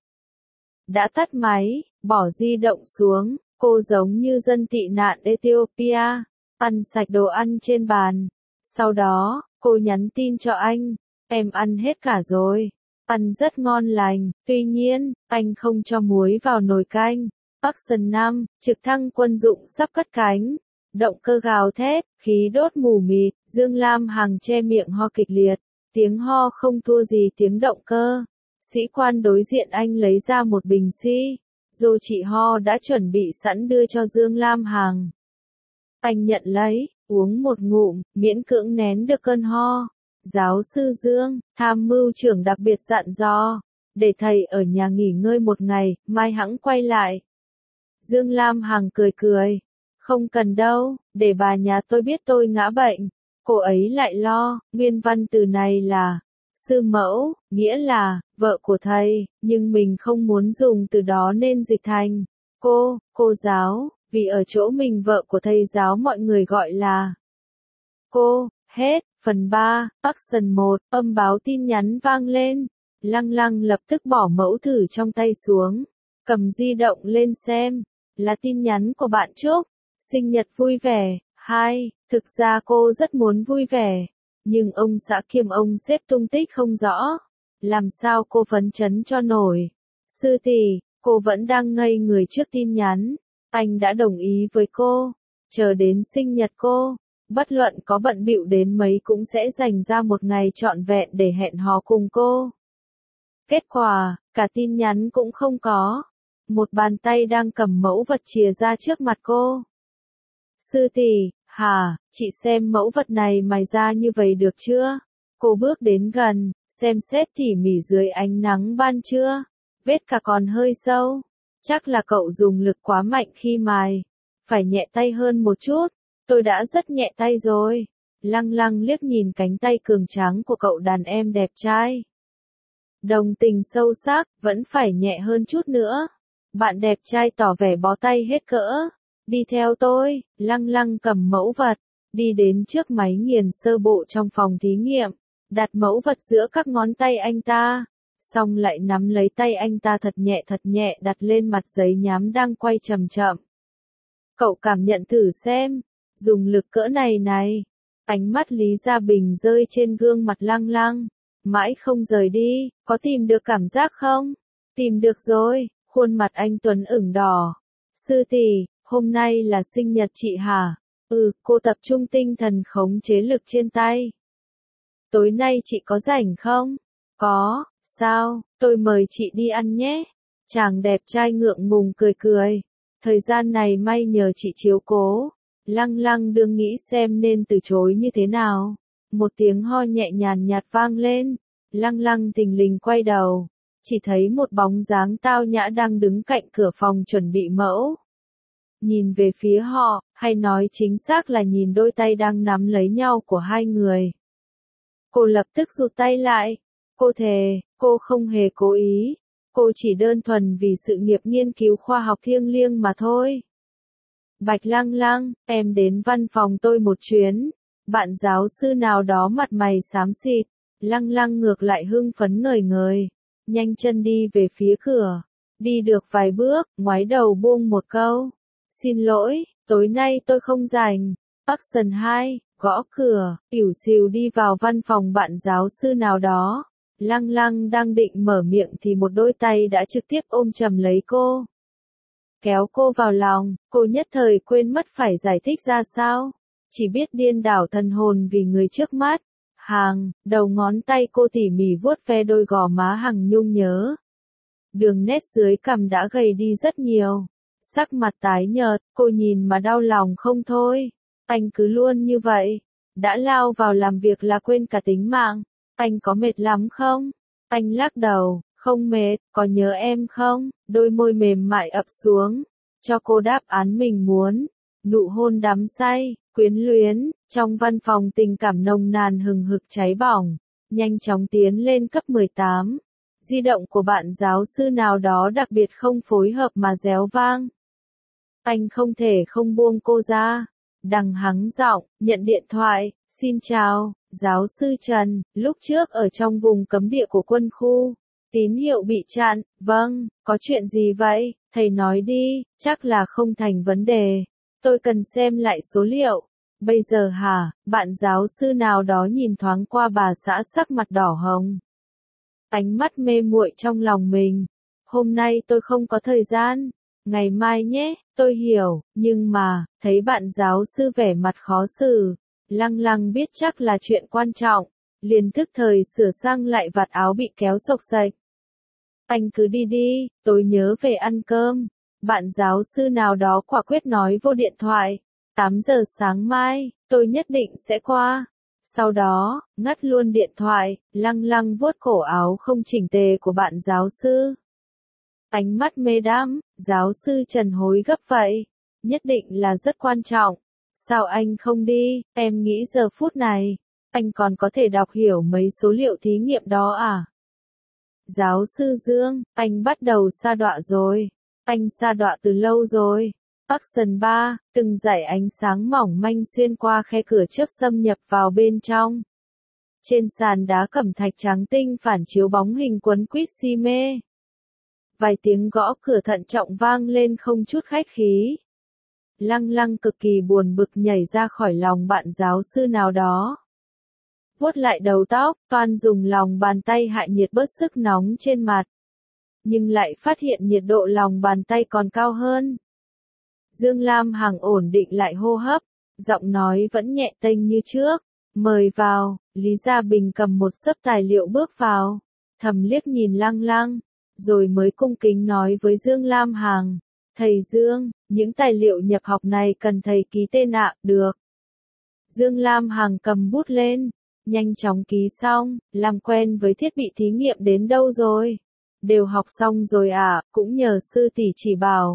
Đã tắt máy, bỏ di động xuống, cô giống như dân tị nạn Ethiopia, ăn sạch đồ ăn trên bàn. Sau đó, cô nhắn tin cho anh, em ăn hết cả rồi, ăn rất ngon lành, tuy nhiên, anh không cho muối vào nồi canh. Action năm, trực thăng quân dụng sắp cất cánh. Động cơ gào thét, khí đốt mù mịt, Dương Lam Hằng che miệng ho kịch liệt, tiếng ho không thua gì tiếng động cơ. Sĩ quan đối diện anh lấy ra một bình xi, dù chị ho đã chuẩn bị sẵn đưa cho Dương Lam Hằng. Anh nhận lấy, uống một ngụm, miễn cưỡng nén được cơn ho. Giáo sư Dương, tham mưu trưởng đặc biệt dặn dò, để thầy ở nhà nghỉ ngơi một ngày, mai hẵng quay lại. Dương Lam Hằng cười cười. Không cần đâu, để bà nhà tôi biết tôi ngã bệnh. Cô ấy lại lo, nguyên văn từ này là sư mẫu, nghĩa là vợ của thầy, nhưng mình không muốn dùng từ đó nên dịch thành cô, cô giáo, vì ở chỗ mình vợ của thầy giáo mọi người gọi là cô. Hết, phần ba, Action một, âm báo tin nhắn vang lên. Lăng lăng lập tức bỏ mẫu thử trong tay xuống, cầm di động lên xem, là tin nhắn của bạn Trúc. Sinh nhật vui vẻ. Hai, thực ra cô rất muốn vui vẻ, nhưng ông xã kiêm ông sếp tung tích không rõ. Làm sao cô phấn chấn cho nổi. Sư tỷ, cô vẫn đang ngây người trước tin nhắn. Anh đã đồng ý với cô. Chờ đến sinh nhật cô, bất luận có bận bịu đến mấy cũng sẽ dành ra một ngày trọn vẹn để hẹn hò cùng cô. Kết quả, cả tin nhắn cũng không có. Một bàn tay đang cầm mẫu vật chìa ra trước mặt cô. Sư tỷ, hả, chị xem mẫu vật này mài ra như vậy được chưa? Cô bước đến gần, xem xét tỉ mỉ dưới ánh nắng ban trưa. Vết cả còn hơi sâu. Chắc là cậu dùng lực quá mạnh khi mài. Phải nhẹ tay hơn một chút. Tôi đã rất nhẹ tay rồi. Lăng lăng liếc nhìn cánh tay cường tráng của cậu đàn em đẹp trai. Đồng tình sâu sắc, vẫn phải nhẹ hơn chút nữa. Bạn đẹp trai tỏ vẻ bó tay hết cỡ. Đi theo tôi, lăng lăng cầm mẫu vật, đi đến trước máy nghiền sơ bộ trong phòng thí nghiệm, đặt mẫu vật giữa các ngón tay anh ta, xong lại nắm lấy tay anh ta thật nhẹ thật nhẹ đặt lên mặt giấy nhám đang quay chậm chậm. Cậu cảm nhận thử xem, dùng lực cỡ này này. Ánh mắt Lý Gia Bình rơi trên gương mặt lăng lăng, mãi không rời đi, có tìm được cảm giác không? Tìm được rồi, khuôn mặt anh Tuấn ửng đỏ. Sư tỷ, hôm nay là sinh nhật chị hả? Ừ, cô tập trung tinh thần khống chế lực trên tay. Tối nay chị có rảnh không? Có, sao, tôi mời chị đi ăn nhé. Chàng đẹp trai ngượng ngùng cười cười. Thời gian này may nhờ chị chiếu cố. Lăng lăng đương nghĩ xem nên từ chối như thế nào. Một tiếng ho nhẹ nhàn nhạt vang lên. Lăng lăng thình lình quay đầu. Chỉ thấy một bóng dáng tao nhã đang đứng cạnh cửa phòng chuẩn bị mẫu. Nhìn về phía họ, hay nói chính xác là nhìn đôi tay đang nắm lấy nhau của hai người. Cô lập tức rụt tay lại. Cô thề, cô không hề cố ý. Cô chỉ đơn thuần vì sự nghiệp nghiên cứu khoa học thiêng liêng mà thôi. Bạch Lăng Lăng, em đến văn phòng tôi một chuyến. Bạn giáo sư nào đó mặt mày xám xịt, Lăng Lăng ngược lại hưng phấn ngời ngời, nhanh chân đi về phía cửa. Đi được vài bước, ngoái đầu buông một câu. Xin lỗi, tối nay tôi không rảnh. Action hai, gõ cửa, ỉu xìu đi vào văn phòng bạn giáo sư nào đó. Lăng Lăng đang định mở miệng thì một đôi tay đã trực tiếp ôm chầm lấy cô. Kéo cô vào lòng, cô nhất thời quên mất phải giải thích ra sao. Chỉ biết điên đảo thần hồn vì người trước mắt. Hàng, đầu ngón tay cô tỉ mỉ vuốt ve đôi gò má Hằng nhung nhớ. Đường nét dưới cằm đã gầy đi rất nhiều. Sắc mặt tái nhợt, cô nhìn mà đau lòng không thôi. Anh cứ luôn như vậy. Đã lao vào làm việc là quên cả tính mạng. Anh có mệt lắm không? Anh lắc đầu, không mệt, có nhớ em không? Đôi môi mềm mại ập xuống, cho cô đáp án mình muốn. Nụ hôn đắm say, quyến luyến, trong văn phòng tình cảm nồng nàn hừng hực cháy bỏng, nhanh chóng tiến lên cấp mười tám. Di động của bạn giáo sư nào đó đặc biệt không phối hợp mà réo vang. Anh không thể không buông cô ra. Đằng hắng giọng, nhận điện thoại, xin chào, giáo sư Trần, lúc trước ở trong vùng cấm địa của quân khu. Tín hiệu bị chặn, vâng, có chuyện gì vậy, thầy nói đi, chắc là không thành vấn đề. Tôi cần xem lại số liệu. Bây giờ hả, bạn giáo sư nào đó nhìn thoáng qua bà xã sắc mặt đỏ hồng. Ánh mắt mê muội trong lòng mình. Hôm nay tôi không có thời gian. Ngày mai nhé, tôi hiểu, nhưng mà, thấy bạn giáo sư vẻ mặt khó xử. Lăng Lăng biết chắc là chuyện quan trọng. Liền thức thời sửa sang lại vạt áo bị kéo xộc xệch. Anh cứ đi đi, tôi nhớ về ăn cơm. Bạn giáo sư nào đó quả quyết nói vô điện thoại. tám giờ sáng mai, tôi nhất định sẽ qua. Sau đó, ngắt luôn điện thoại, Lăng Lăng vuốt cổ áo không chỉnh tề của bạn giáo sư. Ánh mắt mê đắm, giáo sư Trần hối gấp vậy. Nhất định là rất quan trọng. Sao anh không đi, em nghĩ giờ phút này, anh còn có thể đọc hiểu mấy số liệu thí nghiệm đó à? Giáo sư Dương, anh bắt đầu sa đọa rồi. Anh sa đọa từ lâu rồi. Action ba, từng dải ánh sáng mỏng manh xuyên qua khe cửa trước xâm nhập vào bên trong. Trên sàn đá cẩm thạch trắng tinh phản chiếu bóng hình quấn quýt si mê. Vài tiếng gõ cửa thận trọng vang lên không chút khách khí. Lăng Lăng cực kỳ buồn bực nhảy ra khỏi lòng bạn giáo sư nào đó. Vuốt lại đầu tóc, toan dùng lòng bàn tay hạ nhiệt bớt sức nóng trên mặt. Nhưng lại phát hiện nhiệt độ lòng bàn tay còn cao hơn. Dương Lam Hằng ổn định lại hô hấp, giọng nói vẫn nhẹ tênh như trước. Mời vào, Lý Gia Bình cầm một xấp tài liệu bước vào, thầm liếc nhìn Lăng Lăng, rồi mới cung kính nói với Dương Lam Hằng. Thầy Dương, những tài liệu nhập học này cần thầy ký tên ạ, được. Dương Lam Hằng cầm bút lên, nhanh chóng ký xong, làm quen với thiết bị thí nghiệm đến đâu rồi? Đều học xong rồi à, cũng nhờ sư tỷ chỉ bảo.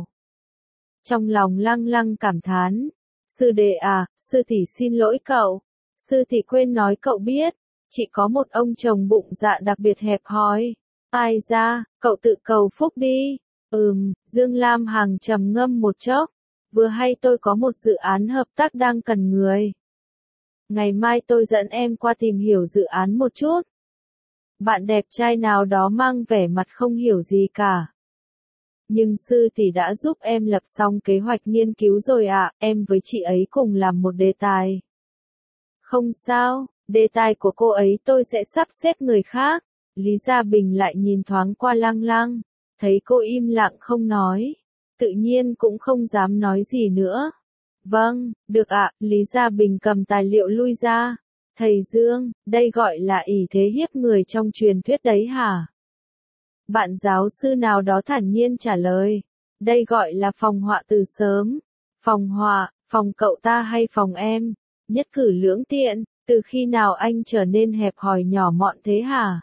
Trong lòng Lăng Lăng cảm thán. Sư đệ à, sư tỷ xin lỗi cậu. Sư tỷ quên nói cậu biết, chị có một ông chồng bụng dạ đặc biệt hẹp hòi. Ai ra, cậu tự cầu phúc đi. Ừm, Dương Lam Hằng trầm ngâm một chốc. Vừa hay tôi có một dự án hợp tác đang cần người. Ngày mai tôi dẫn em qua tìm hiểu dự án một chút. Bạn đẹp trai nào đó mang vẻ mặt không hiểu gì cả. Nhưng sư tỷ đã giúp em lập xong kế hoạch nghiên cứu rồi ạ, em với chị ấy cùng làm một đề tài. Không sao, đề tài của cô ấy tôi sẽ sắp xếp người khác. Lý Gia Bình lại nhìn thoáng qua Lăng Lăng, thấy cô im lặng không nói, tự nhiên cũng không dám nói gì nữa. Vâng, được ạ, Lý Gia Bình cầm tài liệu lui ra. Thầy Dương, đây gọi là ỷ thế hiếp người trong truyền thuyết đấy hả? Bạn giáo sư nào đó thản nhiên trả lời. Đây gọi là phòng họa từ sớm. Phòng họa, phòng cậu ta hay phòng em? Nhất cử lưỡng tiện, từ khi nào anh trở nên hẹp hòi nhỏ mọn thế hả?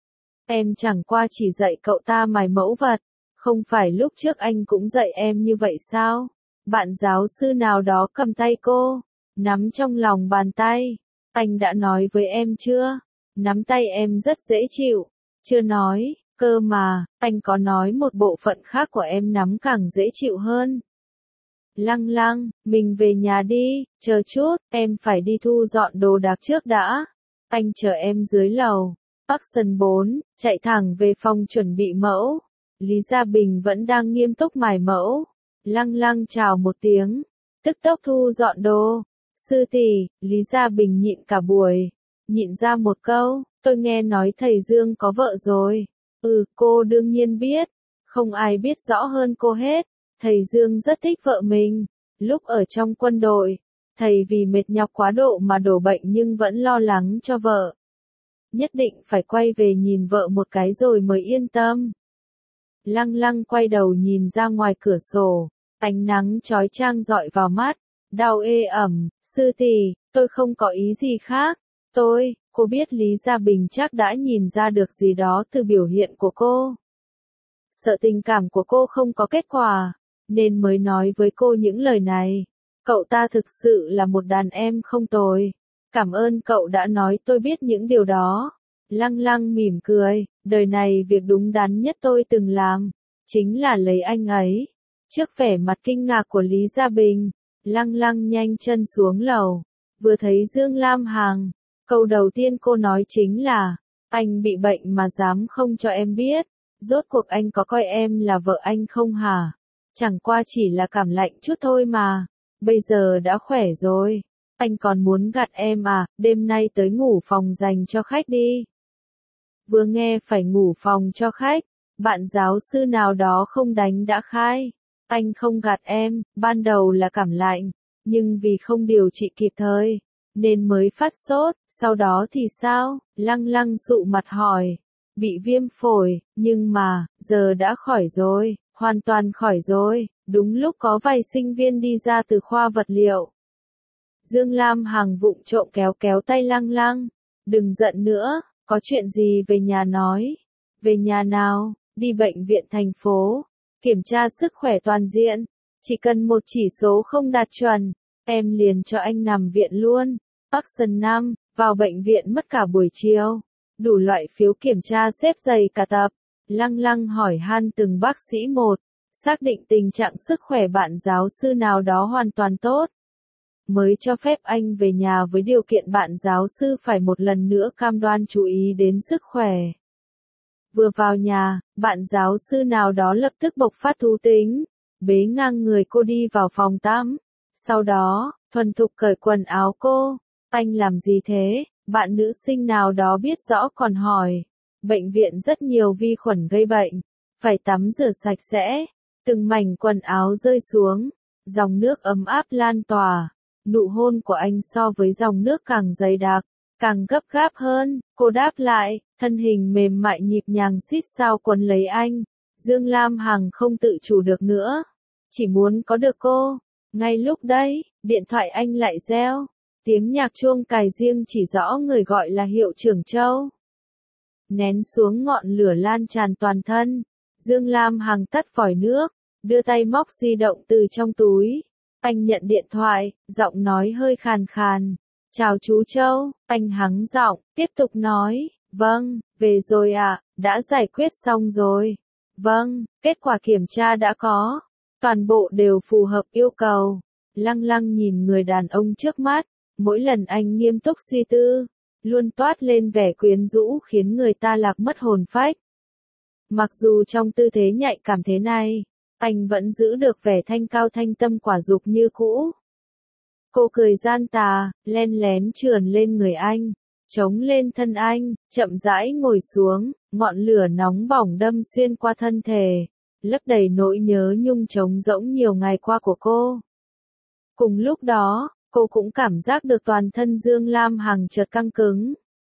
Em chẳng qua chỉ dạy cậu ta mài mẫu vật. Không phải lúc trước anh cũng dạy em như vậy sao? Bạn giáo sư nào đó cầm tay cô, nắm trong lòng bàn tay. Anh đã nói với em chưa? Nắm tay em rất dễ chịu. Chưa nói, cơ mà, anh có nói một bộ phận khác của em nắm càng dễ chịu hơn. Lăng Lăng, mình về nhà đi, chờ chút, em phải đi thu dọn đồ đạc trước đã. Anh chờ em dưới lầu. Park Sun bốn, chạy thẳng về phòng chuẩn bị mẫu. Lý Gia Bình vẫn đang nghiêm túc mài mẫu. Lăng Lăng chào một tiếng, tức tốc thu dọn đồ. Sư tỷ, Lý Gia Bình nhịn cả buổi, nhịn ra một câu, tôi nghe nói thầy Dương có vợ rồi. Ừ, cô đương nhiên biết, không ai biết rõ hơn cô hết. Thầy Dương rất thích vợ mình. Lúc ở trong quân đội, thầy vì mệt nhọc quá độ mà đổ bệnh nhưng vẫn lo lắng cho vợ. Nhất định phải quay về nhìn vợ một cái rồi mới yên tâm. Lăng Lăng quay đầu nhìn ra ngoài cửa sổ, ánh nắng chói chang rọi vào mắt, đau ê ẩm. Sư tỷ, tôi không có ý gì khác. Tôi, cô biết Lý Gia Bình chắc đã nhìn ra được gì đó từ biểu hiện của cô. Sợ tình cảm của cô không có kết quả, nên mới nói với cô những lời này. Cậu ta thực sự là một đàn em không tồi. Cảm ơn cậu đã nói tôi biết những điều đó. Lăng Lăng mỉm cười, đời này việc đúng đắn nhất tôi từng làm, chính là lấy anh ấy. Trước vẻ mặt kinh ngạc của Lý Gia Bình, Lăng Lăng nhanh chân xuống lầu, vừa thấy Dương Lam Hằng, câu đầu tiên cô nói chính là, anh bị bệnh mà dám không cho em biết, rốt cuộc anh có coi em là vợ anh không hả? Chẳng qua chỉ là cảm lạnh chút thôi mà, bây giờ đã khỏe rồi. Anh còn muốn gạt em à, đêm nay tới ngủ phòng dành cho khách đi. Vừa nghe phải ngủ phòng cho khách, bạn giáo sư nào đó không đánh đã khai. Anh không gạt em, ban đầu là cảm lạnh, nhưng vì không điều trị kịp thời, nên mới phát sốt, sau đó thì sao? Lăng Lăng sụ mặt hỏi. Bị viêm phổi, nhưng mà, giờ đã khỏi rồi, hoàn toàn khỏi rồi, đúng lúc có vài sinh viên đi ra từ khoa vật liệu. Dương Lam Hằng vụng trộm kéo kéo tay Lăng Lăng. Đừng giận nữa, có chuyện gì về nhà nói. Về nhà nào, đi bệnh viện thành phố, kiểm tra sức khỏe toàn diện. Chỉ cần một chỉ số không đạt chuẩn, em liền cho anh nằm viện luôn. Park Sun năm, vào bệnh viện mất cả buổi chiều. Đủ loại phiếu kiểm tra xếp dày cả tập. Lăng Lăng hỏi han từng bác sĩ một, xác định tình trạng sức khỏe bạn giáo sư nào đó hoàn toàn tốt. Mới cho phép anh về nhà với điều kiện bạn giáo sư phải một lần nữa cam đoan chú ý đến sức khỏe. Vừa vào nhà, bạn giáo sư nào đó lập tức bộc phát thú tính, bế ngang người cô đi vào phòng tắm. Sau đó, thuần thục cởi quần áo cô. Anh làm gì thế? Bạn nữ sinh nào đó biết rõ còn hỏi. Bệnh viện rất nhiều vi khuẩn gây bệnh, phải tắm rửa sạch sẽ. Từng mảnh quần áo rơi xuống, dòng nước ấm áp lan tỏa. Nụ hôn của anh so với dòng nước càng dày đặc, càng gấp gáp hơn. Cô đáp lại, thân hình mềm mại nhịp nhàng xít sao quấn lấy anh. Dương Lam Hằng không tự chủ được nữa, chỉ muốn có được cô. Ngay lúc đấy, điện thoại anh lại reo. Tiếng nhạc chuông cài riêng chỉ rõ người gọi là Hiệu trưởng Châu. Nén xuống ngọn lửa lan tràn toàn thân, Dương Lam Hằng tắt vòi nước, đưa tay móc di động từ trong túi. Anh nhận điện thoại, giọng nói hơi khàn khàn. Chào chú Châu, anh hắng giọng, tiếp tục nói. Vâng, về rồi ạ, à, đã giải quyết xong rồi. Vâng, kết quả kiểm tra đã có. Toàn bộ đều phù hợp yêu cầu. Lăng Lăng nhìn người đàn ông trước mắt, mỗi lần anh nghiêm túc suy tư, luôn toát lên vẻ quyến rũ khiến người ta lạc mất hồn phách. Mặc dù trong tư thế nhạy cảm thế này, anh vẫn giữ được vẻ thanh cao thanh tâm quả dục như cũ. Cô cười gian tà, len lén trườn lên người anh, chống lên thân anh, chậm rãi ngồi xuống, ngọn lửa nóng bỏng đâm xuyên qua thân thể, lấp đầy nỗi nhớ nhung trống rỗng nhiều ngày qua của cô. Cùng lúc đó, cô cũng cảm giác được toàn thân Dương Lam Hằng chợt căng cứng.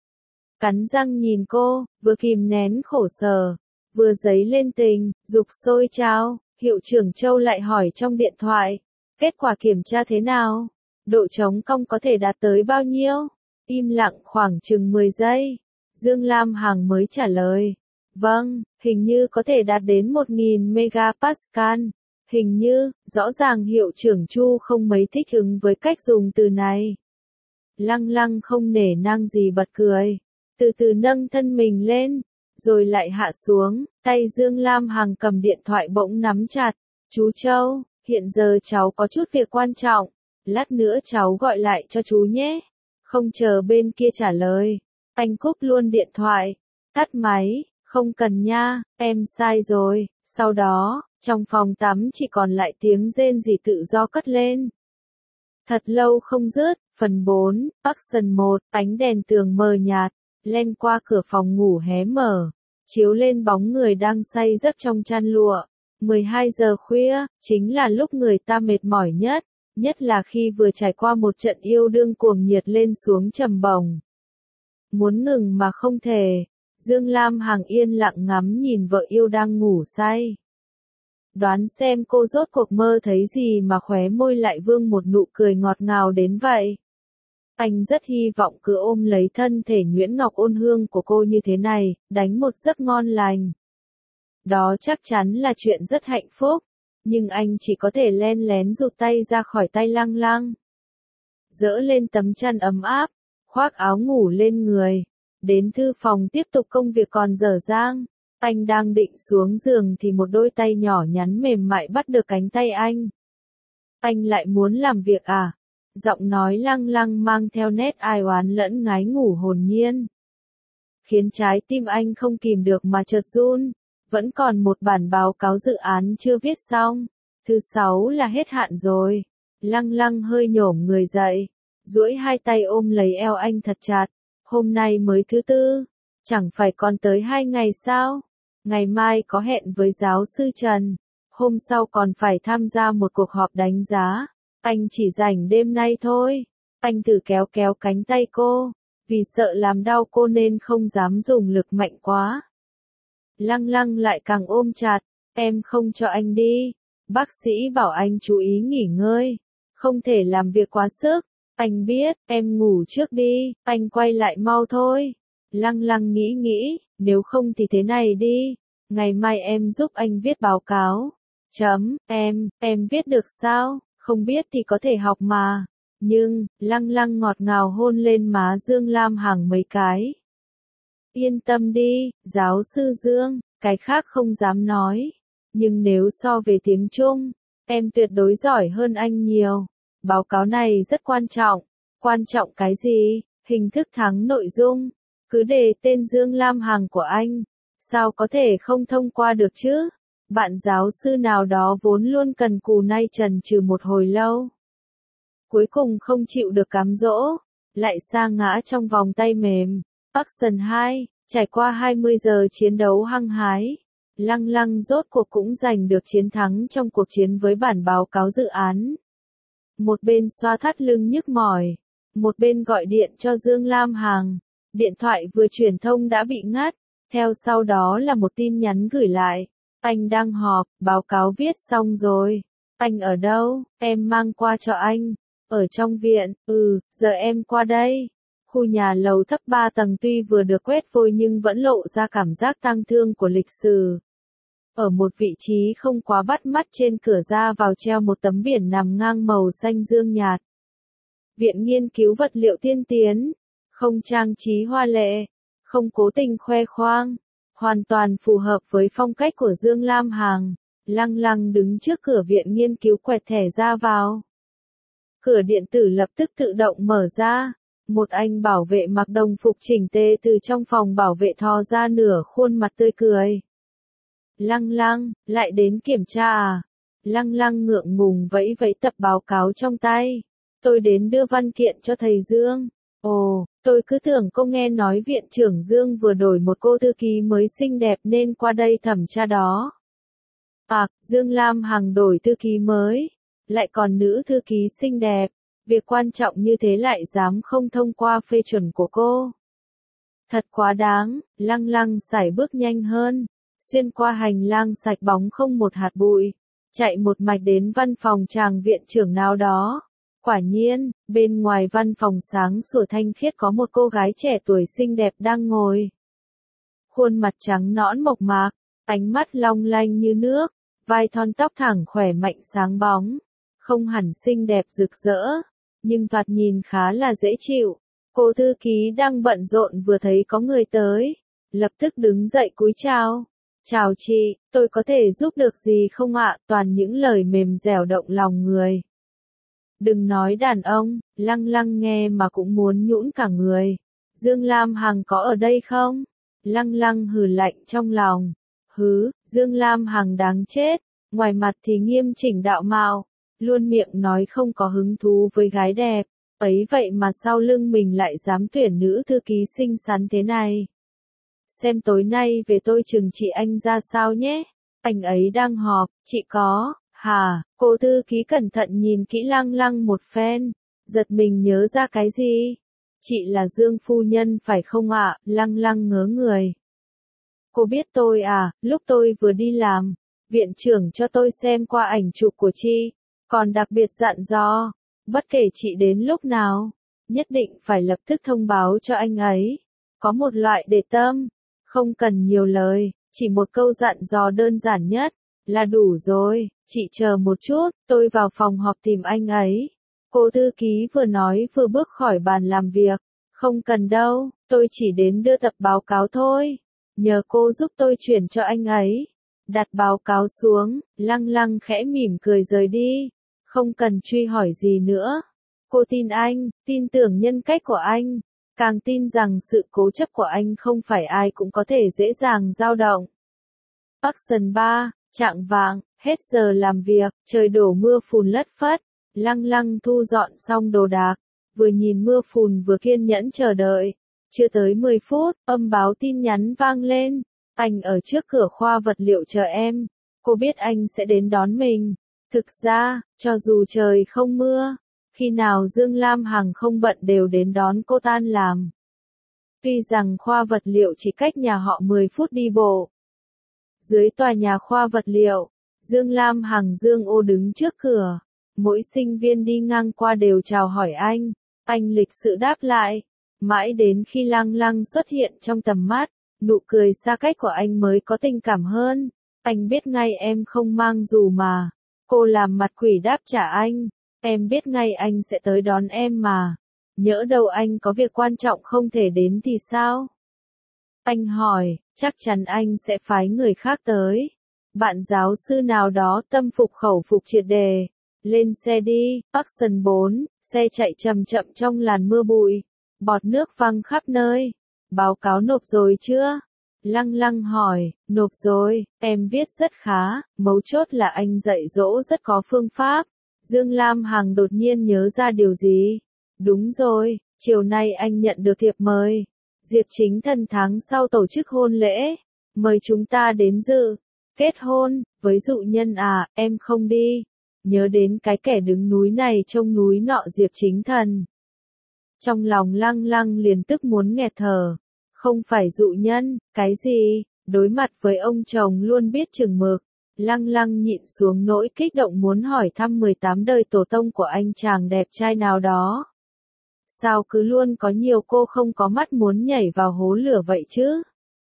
Cắn răng nhìn cô, vừa kìm nén khổ sở, vừa dấy lên tình, dục sôi trào. Hiệu trưởng Châu lại hỏi trong điện thoại, kết quả kiểm tra thế nào? Độ chống cong có thể đạt tới bao nhiêu? Im lặng khoảng chừng mười giây. Dương Lam Hằng mới trả lời. Vâng, hình như có thể đạt đến một nghìn megapascal. Hình như, rõ ràng hiệu trưởng Chu không mấy thích ứng với cách dùng từ này. Lăng Lăng không nể nang gì bật cười. Từ từ nâng thân mình lên, rồi lại hạ xuống, tay Dương Lam Hằng cầm điện thoại bỗng nắm chặt. Chú Châu, hiện giờ cháu có chút việc quan trọng, lát nữa cháu gọi lại cho chú nhé. Không chờ bên kia trả lời, anh cúp luôn điện thoại, tắt máy, không cần nha, em sai rồi. Sau đó, trong phòng tắm chỉ còn lại tiếng rên rỉ tự do cất lên. Thật lâu không dứt. Phần bốn, Action một, ánh đèn tường mờ nhạt, len qua cửa phòng ngủ hé mở, chiếu lên bóng người đang say giấc trong chăn lụa. mười hai giờ khuya, chính là lúc người ta mệt mỏi nhất, nhất là khi vừa trải qua một trận yêu đương cuồng nhiệt lên xuống trầm bổng. Muốn ngừng mà không thể, Dương Lam Hằng yên lặng ngắm nhìn vợ yêu đang ngủ say. Đoán xem cô rốt cuộc mơ thấy gì mà khóe môi lại vương một nụ cười ngọt ngào đến vậy. Anh rất hy vọng cứ ôm lấy thân thể nhuyễn ngọc ôn hương của cô như thế này, đánh một giấc ngon lành. Đó chắc chắn là chuyện rất hạnh phúc, nhưng anh chỉ có thể len lén rụt tay ra khỏi tay Lăng Lăng. Dỡ lên tấm chăn ấm áp, khoác áo ngủ lên người, đến thư phòng tiếp tục công việc còn dở dang. Anh đang định xuống giường thì một đôi tay nhỏ nhắn mềm mại bắt được cánh tay anh. Anh lại muốn làm việc à? Giọng nói Lăng Lăng mang theo nét ai oán lẫn ngái ngủ hồn nhiên. Khiến trái tim anh không kìm được mà chợt run. Vẫn còn một bản báo cáo dự án chưa viết xong. Thứ sáu là hết hạn rồi. Lăng Lăng hơi nhổm người dậy, duỗi hai tay ôm lấy eo anh thật chặt. Hôm nay mới thứ tư, chẳng phải còn tới hai ngày sao? Ngày mai có hẹn với giáo sư Trần. Hôm sau còn phải tham gia một cuộc họp đánh giá. Anh chỉ rảnh đêm nay thôi. Anh thử kéo kéo cánh tay cô, vì sợ làm đau cô nên không dám dùng lực mạnh quá. Lăng Lăng lại càng ôm chặt, em không cho anh đi. Bác sĩ bảo anh chú ý nghỉ ngơi, không thể làm việc quá sức. Anh biết, em ngủ trước đi, anh quay lại mau thôi. Lăng Lăng nghĩ nghĩ, nếu không thì thế này đi, ngày mai em giúp anh viết báo cáo. Chấm, em, em viết được sao? Không biết thì có thể học mà. Nhưng, Lăng Lăng ngọt ngào hôn lên má Dương Lam Hằng mấy cái. Yên tâm đi, giáo sư Dương, cái khác không dám nói. Nhưng nếu so về tiếng Trung, em tuyệt đối giỏi hơn anh nhiều. Báo cáo này rất quan trọng. Quan trọng cái gì? Hình thức thắng nội dung. Cứ đề tên Dương Lam Hằng của anh. Sao có thể không thông qua được chứ? Bạn giáo sư nào đó vốn luôn cần cù nay trần trừ một hồi lâu. Cuối cùng không chịu được cám dỗ, lại sa ngã trong vòng tay mềm. Action hai, trải qua hai mươi giờ chiến đấu hăng hái, Lăng Lăng rốt cuộc cũng giành được chiến thắng trong cuộc chiến với bản báo cáo dự án. Một bên xoa thắt lưng nhức mỏi, một bên gọi điện cho Dương Lam Hằng. Điện thoại vừa truyền thông đã bị ngắt, theo sau đó là một tin nhắn gửi lại. Anh đang họp, báo cáo viết xong rồi. Anh ở đâu? Em mang qua cho anh. Ở trong viện, ừ, giờ em qua đây. Khu nhà lầu thấp ba tầng tuy vừa được quét vôi nhưng vẫn lộ ra cảm giác tang thương của lịch sử. Ở một vị trí không quá bắt mắt trên cửa ra vào treo một tấm biển nằm ngang màu xanh dương nhạt. Viện nghiên cứu vật liệu tiên tiến, không trang trí hoa lệ, không cố tình khoe khoang, hoàn toàn phù hợp với phong cách của Dương Lam Hằng. Lăng Lăng đứng trước cửa viện nghiên cứu quẹt thẻ ra vào. Cửa điện tử lập tức tự động mở ra. Một anh bảo vệ mặc đồng phục chỉnh tề từ trong phòng bảo vệ thò ra nửa khuôn mặt tươi cười. Lăng Lăng, lại đến kiểm tra à? Lăng Lăng ngượng ngùng vẫy vẫy tập báo cáo trong tay. Tôi đến đưa văn kiện cho thầy Dương. Ồ, tôi cứ tưởng cô nghe nói viện trưởng Dương vừa đổi một cô thư ký mới xinh đẹp nên qua đây thẩm tra đó. À, Dương Lam Hằng đổi thư ký mới, lại còn nữ thư ký xinh đẹp. Việc quan trọng như thế lại dám không thông qua phê chuẩn của cô. Thật quá đáng. Lăng Lăng sải bước nhanh hơn, xuyên qua hành lang sạch bóng không một hạt bụi, chạy một mạch đến văn phòng chàng viện trưởng nào đó. Quả nhiên, bên ngoài văn phòng sáng sủa thanh khiết có một cô gái trẻ tuổi xinh đẹp đang ngồi. Khuôn mặt trắng nõn mộc mạc, ánh mắt long lanh như nước, vai thon tóc thẳng khỏe mạnh sáng bóng, không hẳn xinh đẹp rực rỡ, nhưng thoạt nhìn khá là dễ chịu. Cô thư ký đang bận rộn vừa thấy có người tới, lập tức đứng dậy cúi chào. Chào chị, tôi có thể giúp được gì không ạ? Toàn những lời mềm dẻo động lòng người. Đừng nói đàn ông, Lăng Lăng nghe mà cũng muốn nhũn cả người. Dương Lam Hằng có ở đây không? Lăng Lăng hừ lạnh trong lòng. Hứ, Dương Lam Hằng đáng chết, ngoài mặt thì nghiêm chỉnh đạo mạo, luôn miệng nói không có hứng thú với gái đẹp, ấy vậy mà sau lưng mình lại dám tuyển nữ thư ký xinh xắn thế này. Xem tối nay về tôi trừng trị anh ra sao nhé. Anh ấy đang họp, chị có, hả? Cô thư ký cẩn thận nhìn kỹ Lăng Lăng một phen, giật mình nhớ ra cái gì? Chị là Dương phu nhân phải không ạ? Lăng Lăng ngớ người. Cô biết tôi à? Lúc tôi vừa đi làm, viện trưởng cho tôi xem qua ảnh chụp của chị, còn đặc biệt dặn dò, bất kể chị đến lúc nào, nhất định phải lập tức thông báo cho anh ấy. Có một loại để tâm, không cần nhiều lời, chỉ một câu dặn dò đơn giản nhất là đủ rồi. Chị chờ một chút, tôi vào phòng họp tìm anh ấy. Cô thư ký vừa nói vừa bước khỏi bàn làm việc. Không cần đâu, tôi chỉ đến đưa tập báo cáo thôi. Nhờ cô giúp tôi chuyển cho anh ấy. Đặt báo cáo xuống, Lăng Lăng khẽ mỉm cười rời đi. Không cần truy hỏi gì nữa. Cô tin anh, tin tưởng nhân cách của anh. Càng tin rằng sự cố chấp của anh không phải ai cũng có thể dễ dàng dao động. Action ba, chạng vạng, hết giờ làm việc, trời đổ mưa phùn lất phất. Lăng Lăng thu dọn xong đồ đạc, vừa nhìn mưa phùn vừa kiên nhẫn chờ đợi. Chưa tới mười phút, âm báo tin nhắn vang lên. Anh ở trước cửa khoa vật liệu chờ em. Cô biết anh sẽ đến đón mình. Thực ra, cho dù trời không mưa, khi nào Dương Lam Hằng không bận đều đến đón cô tan làm. Tuy rằng khoa vật liệu chỉ cách nhà họ mười phút đi bộ. Dưới tòa nhà khoa vật liệu, Dương Lam Hằng Dương ô đứng trước cửa. Mỗi sinh viên đi ngang qua đều chào hỏi anh. Anh lịch sự đáp lại. Mãi đến khi Lăng Lăng xuất hiện trong tầm mắt, nụ cười xa cách của anh mới có tình cảm hơn. Anh biết ngay em không mang dù mà. Cô làm mặt quỷ đáp trả anh. Em biết ngay anh sẽ tới đón em mà. Nhỡ đâu anh có việc quan trọng không thể đến thì sao? Anh hỏi, chắc chắn anh sẽ phái người khác tới. Bạn giáo sư nào đó tâm phục khẩu phục triệt đề. Lên xe đi, Action bốn, xe chạy chậm chậm trong làn mưa bụi. Bọt nước văng khắp nơi. Báo cáo nộp rồi chưa? Lăng Lăng hỏi, nộp rồi, em viết rất khá, mấu chốt là anh dạy dỗ rất có phương pháp. Dương Lam Hằng đột nhiên nhớ ra điều gì? Đúng rồi, chiều nay anh nhận được thiệp mời. Diệp Chính Thần tháng sau tổ chức hôn lễ. Mời chúng ta đến dự. Kết hôn, với dụ nhân à, em không đi. Nhớ đến cái kẻ đứng núi này trông núi nọ Diệp Chính Thần. Trong lòng Lăng Lăng liền tức muốn nghẹt thở. Không phải dụ nhân, cái gì? Đối mặt với ông chồng luôn biết chừng mực. Lăng Lăng nhịn xuống nỗi kích động muốn hỏi thăm mười tám đời tổ tông của anh chàng đẹp trai nào đó. Sao cứ luôn có nhiều cô không có mắt muốn nhảy vào hố lửa vậy chứ?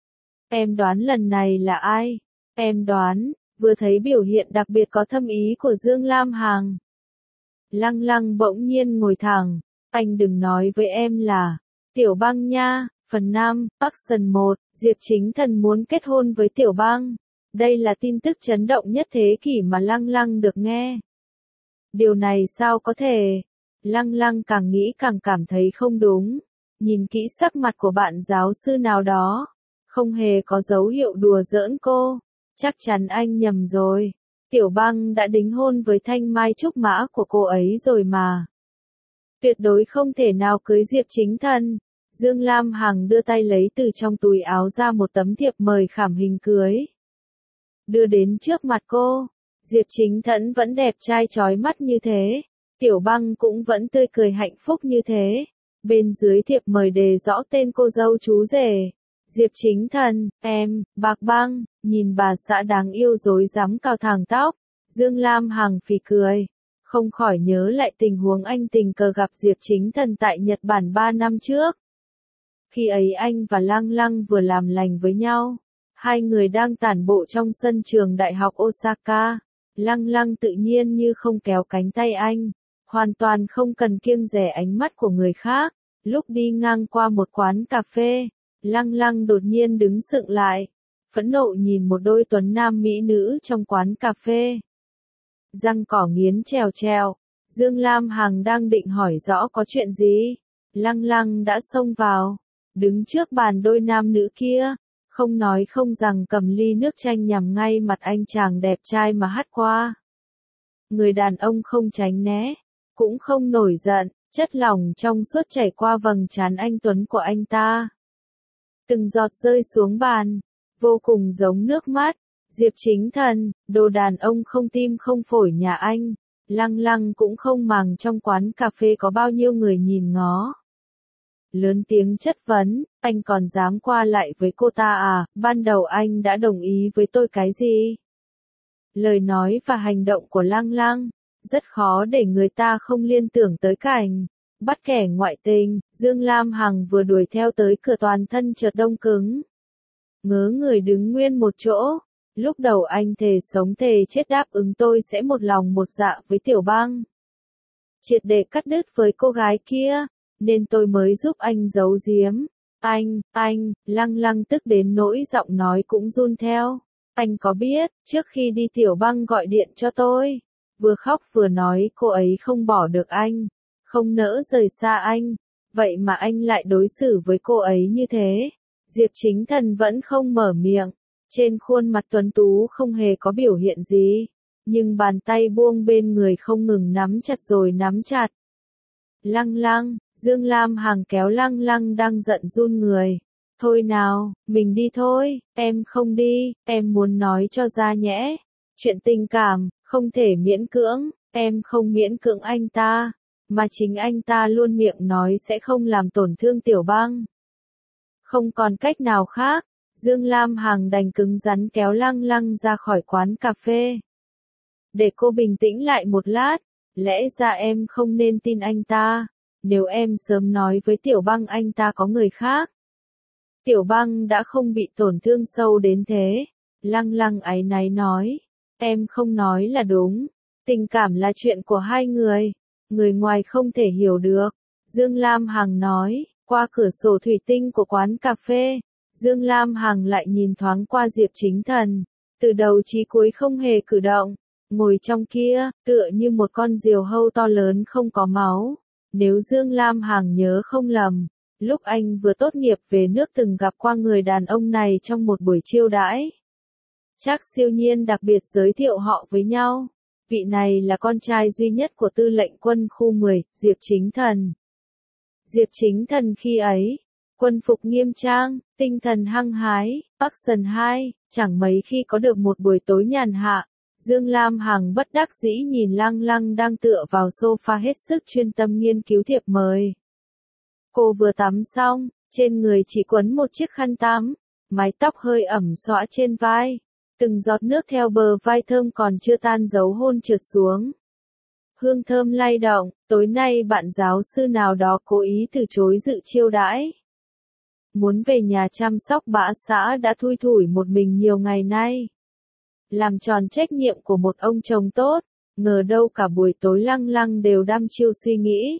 Em đoán lần này là ai? Em đoán, vừa thấy biểu hiện đặc biệt có thâm ý của Dương Lam Hằng. Lăng Lăng bỗng nhiên ngồi thẳng. Anh đừng nói với em là Tiểu Băng nha. Phần năm, Action một, Diệp Chính Thần muốn kết hôn với Tiểu Băng. Đây là tin tức chấn động nhất thế kỷ mà Lăng Lăng được nghe. Điều này sao có thể? Lăng Lăng càng nghĩ càng cảm thấy không đúng. Nhìn kỹ sắc mặt của bạn giáo sư nào đó. Không hề có dấu hiệu đùa giỡn cô. Chắc chắn anh nhầm rồi. Tiểu Băng đã đính hôn với thanh mai trúc mã của cô ấy rồi mà. Tuyệt đối không thể nào cưới Diệp Chính Thần. Dương Lam Hằng đưa tay lấy từ trong túi áo ra một tấm thiệp mời khảm hình cưới. Đưa đến trước mặt cô. Diệp Chính Thần vẫn đẹp trai chói mắt như thế. Tiểu Băng cũng vẫn tươi cười hạnh phúc như thế. Bên dưới thiệp mời đề rõ tên cô dâu chú rể. Diệp Chính Thần, em, Bạc Băng, nhìn bà xã đáng yêu rối rắm cào thẳng tóc. Dương Lam Hằng phì cười. Không khỏi nhớ lại tình huống anh tình cờ gặp Diệp Chính Thần tại Nhật Bản ba năm trước. Khi ấy anh và Lăng Lăng vừa làm lành với nhau. Hai người đang tản bộ trong sân trường đại học Osaka. Lăng Lăng tự nhiên như không kéo cánh tay anh. Hoàn toàn không cần kiêng dè ánh mắt của người khác. Lúc đi ngang qua một quán cà phê, Lăng Lăng đột nhiên đứng sững lại. phẫn nộ nhìn một đôi tuấn nam mỹ nữ trong quán cà phê. Răng cỏ nghiến trèo trèo, Dương Lam Hằng đang định hỏi rõ có chuyện gì. Lăng Lăng đã xông vào, đứng trước bàn đôi nam nữ kia, không nói không rằng cầm ly nước chanh nhằm ngay mặt anh chàng đẹp trai mà hắt qua. Người đàn ông không tránh né, cũng không nổi giận, chất lỏng trong suốt chảy qua vầng trán anh tuấn của anh ta. Từng giọt rơi xuống bàn, vô cùng giống nước mắt. Diệp Chính Thần, đồ đàn ông không tim không phổi nhà anh. Lăng Lăng cũng không màng trong quán cà phê có bao nhiêu người nhìn ngó. Lớn tiếng chất vấn, anh còn dám qua lại với cô ta à, ban đầu anh đã đồng ý với tôi cái gì? Lời nói và hành động của Lăng Lăng, rất khó để người ta không liên tưởng tới cảnh bắt kẻ ngoại tình. Dương Lam Hằng vừa đuổi theo tới cửa toàn thân chợt đông cứng. Ngớ người đứng nguyên một chỗ. Lúc đầu anh thề sống thề chết đáp ứng tôi sẽ một lòng một dạ với Tiểu Băng. Triệt để cắt đứt với cô gái kia, nên tôi mới giúp anh giấu giếm. Anh, anh, Lăng Lăng tức đến nỗi giọng nói cũng run theo. Anh có biết, trước khi đi Tiểu Băng gọi điện cho tôi, vừa khóc vừa nói cô ấy không bỏ được anh, không nỡ rời xa anh, vậy mà anh lại đối xử với cô ấy như thế. Diệp Chính Thần vẫn không mở miệng, trên khuôn mặt tuấn tú không hề có biểu hiện gì, nhưng bàn tay buông bên người không ngừng nắm chặt rồi nắm chặt. Lăng Lăng, Dương Lam Hằng kéo Lăng Lăng đang giận run người. Thôi nào, mình đi thôi, em không đi, em muốn nói cho ra nhẽ. Chuyện tình cảm, không thể miễn cưỡng, em không miễn cưỡng anh ta, mà chính anh ta luôn miệng nói sẽ không làm tổn thương Tiểu Băng. Không còn cách nào khác, Dương Lam Hằng đành cứng rắn kéo Lăng Lăng ra khỏi quán cà phê. Để cô bình tĩnh lại một lát, lẽ ra em không nên tin anh ta, nếu em sớm nói với Tiểu Băng anh ta có người khác. Tiểu Băng đã không bị tổn thương sâu đến thế. Lăng Lăng áy náy nói, em không nói là đúng, tình cảm là chuyện của hai người, người ngoài không thể hiểu được. Dương Lam Hằng nói, qua cửa sổ thủy tinh của quán cà phê, Dương Lam Hằng lại nhìn thoáng qua Diệp Chính Thần, từ đầu chí cuối không hề cử động, ngồi trong kia, tựa như một con diều hâu to lớn không có máu. Nếu Dương Lam Hằng nhớ không lầm, lúc anh vừa tốt nghiệp về nước từng gặp qua người đàn ông này trong một buổi chiêu đãi. Chắc siêu nhiên đặc biệt giới thiệu họ với nhau. Vị này là con trai duy nhất của tư lệnh quân khu mười, Diệp Chính Thần. Diệp Chính Thần khi ấy, quân phục nghiêm trang, tinh thần hăng hái, Action hai, chẳng mấy khi có được một buổi tối nhàn hạ. Dương Lam Hằng bất đắc dĩ nhìn Lăng Lăng đang tựa vào sofa hết sức chuyên tâm nghiên cứu thiệp mời. Cô vừa tắm xong, trên người chỉ quấn một chiếc khăn tắm, mái tóc hơi ẩm xõa trên vai, từng giọt nước theo bờ vai thơm còn chưa tan dấu hôn trượt xuống. Hương thơm lay động, tối nay bạn giáo sư nào đó cố ý từ chối dự chiêu đãi. Muốn về nhà chăm sóc bã xã đã thui thủi một mình nhiều ngày nay. Làm tròn trách nhiệm của một ông chồng tốt, ngờ đâu cả buổi tối Lăng Lăng đều đăm chiêu suy nghĩ.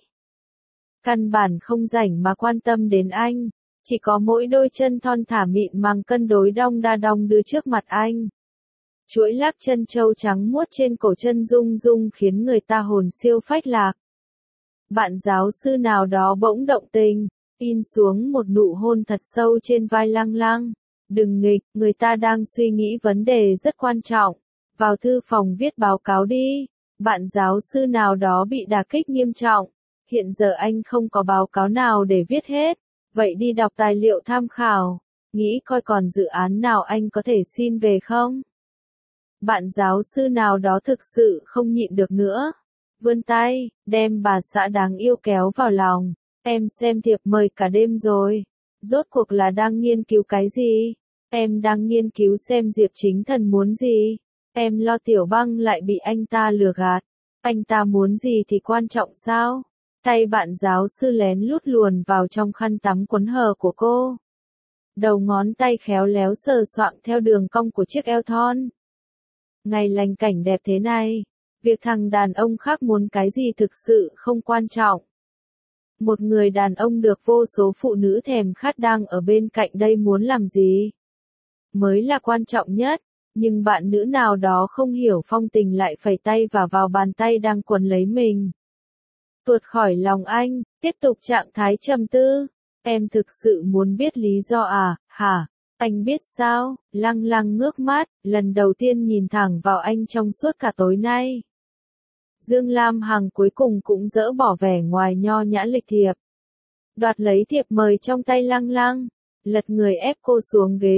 Căn bản không rảnh mà quan tâm đến anh, chỉ có mỗi đôi chân thon thả mịn màng cân đối đong đa đong đưa trước mặt anh. Chuỗi lắc chân châu trắng muốt trên cổ chân rung rung khiến người ta hồn siêu phách lạc. Bạn giáo sư nào đó bỗng động tình, in xuống một nụ hôn thật sâu trên vai Lăng Lăng. Đừng nghịch, người ta đang suy nghĩ vấn đề rất quan trọng. Vào thư phòng viết báo cáo đi. Bạn giáo sư nào đó bị đả kích nghiêm trọng. Hiện giờ anh không có báo cáo nào để viết hết. Vậy đi đọc tài liệu tham khảo. Nghĩ coi còn dự án nào anh có thể xin về không? Bạn giáo sư nào đó thực sự không nhịn được nữa. Vươn tay, đem bà xã đáng yêu kéo vào lòng. Em xem thiệp mời cả đêm rồi. Rốt cuộc là đang nghiên cứu cái gì? Em đang nghiên cứu xem Diệp Chính Thần muốn gì. Em lo Tiểu Băng lại bị anh ta lừa gạt. Anh ta muốn gì thì quan trọng sao? Tay bạn giáo sư lén lút luồn vào trong khăn tắm quấn hờ của cô. Đầu ngón tay khéo léo sờ soạng theo đường cong của chiếc eo thon. Ngày lành cảnh đẹp thế này, việc thằng đàn ông khác muốn cái gì thực sự không quan trọng. Một người đàn ông được vô số phụ nữ thèm khát đang ở bên cạnh đây muốn làm gì? mới là quan trọng nhất, nhưng bạn nữ nào đó không hiểu phong tình lại phẩy tay vào vào bàn tay đang quấn lấy mình. Tuột khỏi lòng anh, tiếp tục trạng thái trầm tư. Em thực sự muốn biết lý do à, hả? Anh biết sao? Lăng Lăng ngước mắt, lần đầu tiên nhìn thẳng vào anh trong suốt cả tối nay. Dương Lam Hằng cuối cùng cũng dỡ bỏ vẻ ngoài nho nhã lịch thiệp. Đoạt lấy thiệp mời trong tay Lăng Lăng, lật người ép cô xuống ghế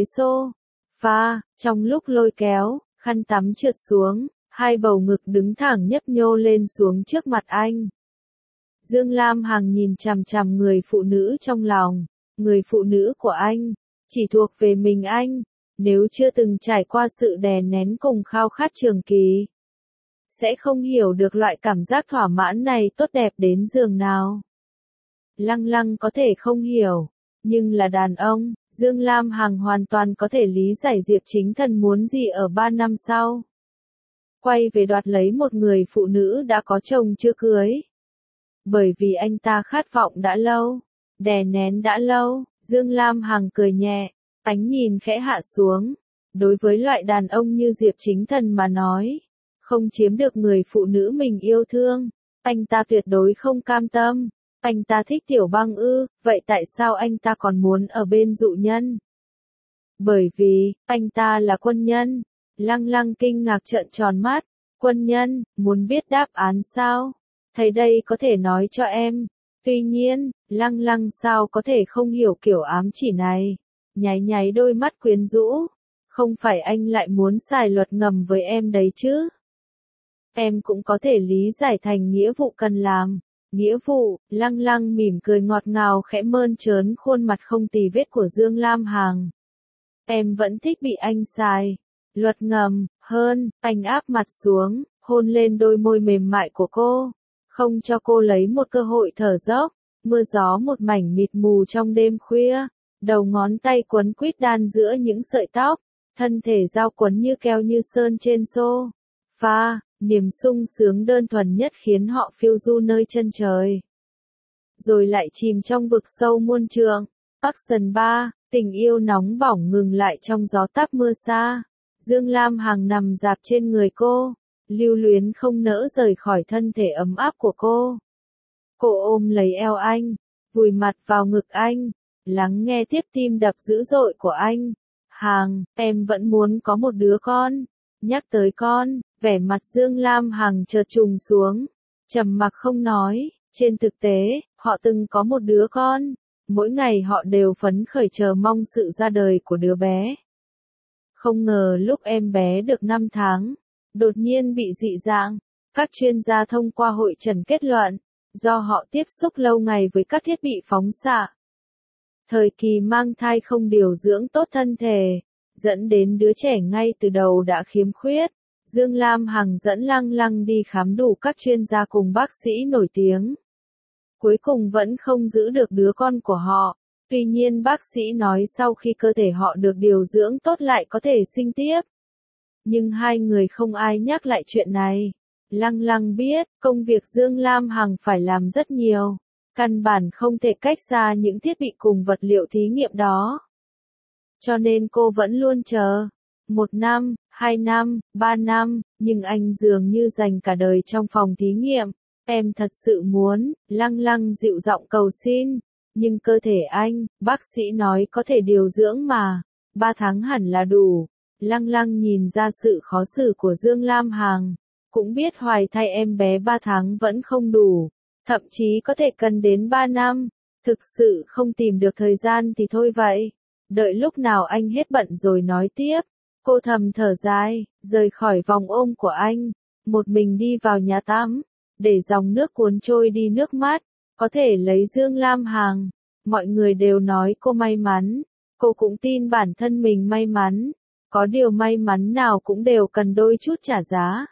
sofa, trong lúc lôi kéo, khăn tắm trượt xuống, hai bầu ngực đứng thẳng nhấp nhô lên xuống trước mặt anh. Dương Lam Hằng nhìn chằm chằm người phụ nữ trong lòng, người phụ nữ của anh, chỉ thuộc về mình anh, nếu chưa từng trải qua sự đè nén cùng khao khát trường kỳ, sẽ không hiểu được loại cảm giác thỏa mãn này tốt đẹp đến giường nào. Lăng Lăng có thể không hiểu, nhưng là đàn ông, Dương Lam Hằng hoàn toàn có thể lý giải Diệp Chính Thần muốn gì ở ba năm sau. Quay về đoạt lấy một người phụ nữ đã có chồng chưa cưới. Bởi vì anh ta khát vọng đã lâu, đè nén đã lâu, Dương Lam Hằng cười nhẹ, ánh nhìn khẽ hạ xuống. Đối với loại đàn ông như Diệp Chính Thần mà nói, không chiếm được người phụ nữ mình yêu thương, anh ta tuyệt đối không cam tâm. Anh ta thích Tiểu Băng ư, vậy tại sao anh ta còn muốn ở bên dụ nhân? Bởi vì, anh ta là quân nhân. Lăng Lăng kinh ngạc trợn tròn mắt, quân nhân, muốn biết đáp án sao? Thầy đây có thể nói cho em. Tuy nhiên, Lăng Lăng sao có thể không hiểu kiểu ám chỉ này? Nháy nháy đôi mắt quyến rũ. Không phải anh lại muốn xài luật ngầm với em đấy chứ? Em cũng có thể lý giải thành nghĩa vụ cần làm. Nghĩa vụ, Lăng Lăng mỉm cười ngọt ngào khẽ mơn trớn khuôn mặt không tì vết của Dương Lam Hằng. Em vẫn thích bị anh xài. Luật ngầm, hơn, anh áp mặt xuống, hôn lên đôi môi mềm mại của cô. Không cho cô lấy một cơ hội thở dốc. Mưa gió một mảnh mịt mù trong đêm khuya. Đầu ngón tay quấn quýt đan giữa những sợi tóc. Thân thể giao quấn như keo như sơn trên sofa. Niềm sung sướng đơn thuần nhất khiến họ phiêu du nơi chân trời. Rồi lại chìm trong vực sâu muôn trượng. Action ba, tình yêu nóng bỏng ngừng lại trong gió táp mưa xa. Dương Lam Hằng nằm dạp trên người cô, lưu luyến không nỡ rời khỏi thân thể ấm áp của cô. Cô ôm lấy eo anh, vùi mặt vào ngực anh, lắng nghe tiếp tim đập dữ dội của anh. Hằng, em vẫn muốn có một đứa con. Nhắc tới con, vẻ mặt Dương Lam Hằng chợt trùng xuống, trầm mặc không nói. Trên thực tế, họ từng có một đứa con. Mỗi ngày họ đều phấn khởi chờ mong sự ra đời của đứa bé. Không ngờ lúc em bé được năm tháng, đột nhiên bị dị dạng. Các chuyên gia thông qua hội trần kết luận, do họ tiếp xúc lâu ngày với các thiết bị phóng xạ. Thời kỳ mang thai không điều dưỡng tốt thân thể, dẫn đến đứa trẻ ngay từ đầu đã khiếm khuyết. Dương Lam Hằng dẫn Lăng Lăng đi khám đủ các chuyên gia cùng bác sĩ nổi tiếng. Cuối cùng vẫn không giữ được đứa con của họ. Tuy nhiên bác sĩ nói sau khi cơ thể họ được điều dưỡng tốt lại có thể sinh tiếp. Nhưng hai người không ai nhắc lại chuyện này. Lăng Lăng biết, công việc Dương Lam Hằng phải làm rất nhiều. Căn bản không thể cách xa những thiết bị cùng vật liệu thí nghiệm đó. Cho nên cô vẫn luôn chờ. Một năm, hai năm, ba năm, nhưng anh dường như dành cả đời trong phòng thí nghiệm. Em thật sự muốn, Lăng Lăng dịu giọng cầu xin. Nhưng cơ thể anh, bác sĩ nói có thể điều dưỡng mà. Ba tháng hẳn là đủ. Lăng Lăng nhìn ra sự khó xử của Dương Lam Hằng. Cũng biết hoài thai em bé ba tháng vẫn không đủ. Thậm chí có thể cần đến ba năm. Thực sự không tìm được thời gian thì thôi vậy. Đợi lúc nào anh hết bận rồi nói tiếp. Cô thầm thở dài, rời khỏi vòng ôm của anh. Một mình đi vào nhà tắm. Để dòng nước cuốn trôi đi nước mắt. Có thể lấy Dương Lam Hằng. Mọi người đều nói cô may mắn. Cô cũng tin bản thân mình may mắn. Có điều may mắn nào cũng đều cần đôi chút trả giá.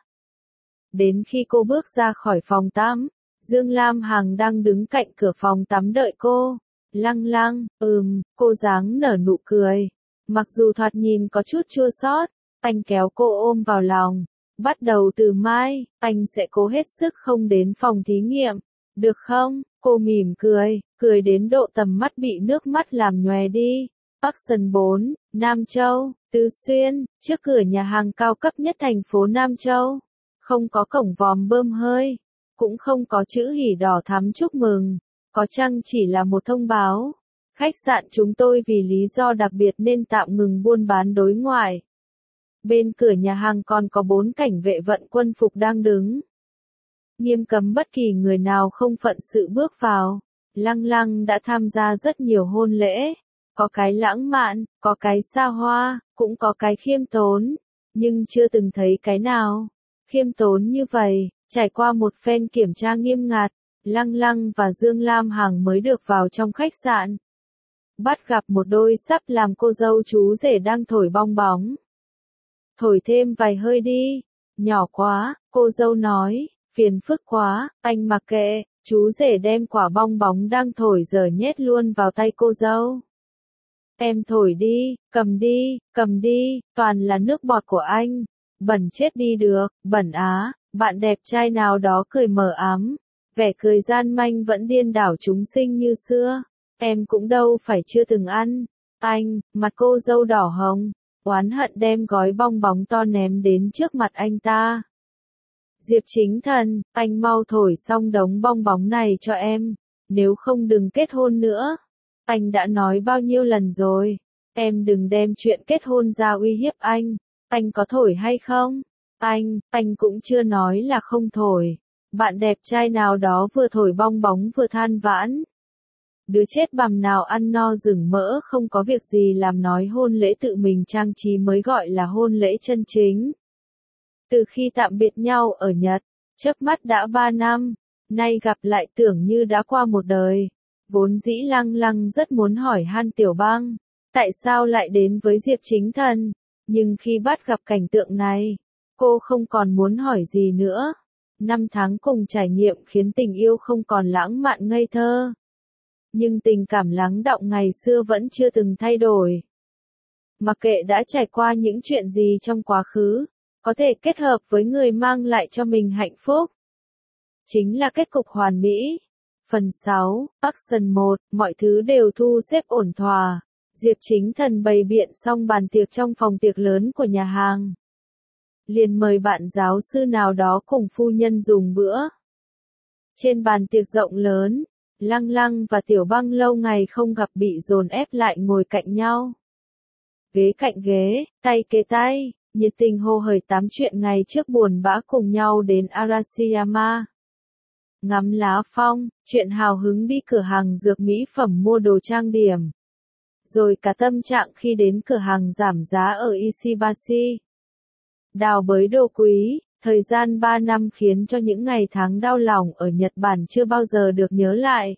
Đến khi cô bước ra khỏi phòng tắm, Dương Lam Hằng đang đứng cạnh cửa phòng tắm đợi cô. Lăng Lăng, ừm, cô dáng nở nụ cười. Mặc dù thoạt nhìn có chút chua xót, anh kéo cô ôm vào lòng. Bắt đầu từ mai, anh sẽ cố hết sức không đến phòng thí nghiệm. Được không? Cô mỉm cười, cười đến độ tầm mắt bị nước mắt làm nhòe đi. Bắc Sơn bốn, Nam Châu, Tứ Xuyên, trước cửa nhà hàng cao cấp nhất thành phố Nam Châu. Không có cổng vòm bơm hơi, cũng không có chữ hỉ đỏ thắm chúc mừng, có chăng chỉ là một thông báo. Khách sạn chúng tôi vì lý do đặc biệt nên tạm ngừng buôn bán đối ngoại. Bên cửa nhà hàng còn có bốn cảnh vệ vận quân phục đang đứng. Nghiêm cấm bất kỳ người nào không phận sự bước vào. Lăng Lăng đã tham gia rất nhiều hôn lễ. Có cái lãng mạn, có cái xa hoa, cũng có cái khiêm tốn. Nhưng chưa từng thấy cái nào khiêm tốn như vậy. Trải qua một phen kiểm tra nghiêm ngặt, Lăng Lăng và Dương Lam Hằng mới được vào trong khách sạn. Bắt gặp một đôi sắp làm cô dâu chú rể đang thổi bong bóng. Thổi thêm vài hơi đi. Nhỏ quá, cô dâu nói, phiền phức quá, anh mặc kệ, chú rể đem quả bong bóng đang thổi giờ nhét luôn vào tay cô dâu. Em thổi đi, cầm đi, cầm đi, toàn là nước bọt của anh. Bẩn chết đi được, bẩn á, bạn đẹp trai nào đó cười mờ ám. Vẻ cười gian manh vẫn điên đảo chúng sinh như xưa. Em cũng đâu phải chưa từng ăn. Anh, mặt cô dâu đỏ hồng, oán hận đem gói bong bóng to ném đến trước mặt anh ta. Diệp Chính Thần, anh mau thổi xong đống bong bóng này cho em, nếu không đừng kết hôn nữa. Anh đã nói bao nhiêu lần rồi, em đừng đem chuyện kết hôn ra uy hiếp anh. Anh có thổi hay không? Anh, anh cũng chưa nói là không thổi. Bạn đẹp trai nào đó vừa thổi bong bóng vừa than vãn. Đứa chết bằm nào ăn no rừng mỡ không có việc gì làm nói hôn lễ tự mình trang trí mới gọi là hôn lễ chân chính. Từ khi tạm biệt nhau ở Nhật, chớp mắt đã ba năm, nay gặp lại tưởng như đã qua một đời. Vốn dĩ Lăng Lăng rất muốn hỏi Han Tiểu Bang, tại sao lại đến với Diệp Chính Thần, nhưng khi bắt gặp cảnh tượng này, cô không còn muốn hỏi gì nữa. Năm tháng cùng trải nghiệm khiến tình yêu không còn lãng mạn ngây thơ. Nhưng tình cảm lắng đọng ngày xưa vẫn chưa từng thay đổi. Mặc kệ đã trải qua những chuyện gì trong quá khứ, có thể kết hợp với người mang lại cho mình hạnh phúc. Chính là kết cục hoàn mỹ. Phần sáu, Action một, mọi thứ đều thu xếp ổn thỏa. Diệp Chính Thần bày biện xong bàn tiệc trong phòng tiệc lớn của nhà hàng. Liền mời bạn giáo sư nào đó cùng phu nhân dùng bữa. Trên bàn tiệc rộng lớn, Lăng Lăng và Tiểu Băng lâu ngày không gặp bị dồn ép lại ngồi cạnh nhau. Ghế cạnh ghế, tay kề tay, nhiệt tình hô hởi tám chuyện ngày trước buồn bã cùng nhau đến Arashiyama. Ngắm lá phong, chuyện hào hứng đi cửa hàng dược mỹ phẩm mua đồ trang điểm. Rồi cả tâm trạng khi đến cửa hàng giảm giá ở Ishibashi. Đào bới đồ quý, thời gian ba năm khiến cho những ngày tháng đau lòng ở Nhật Bản chưa bao giờ được nhớ lại.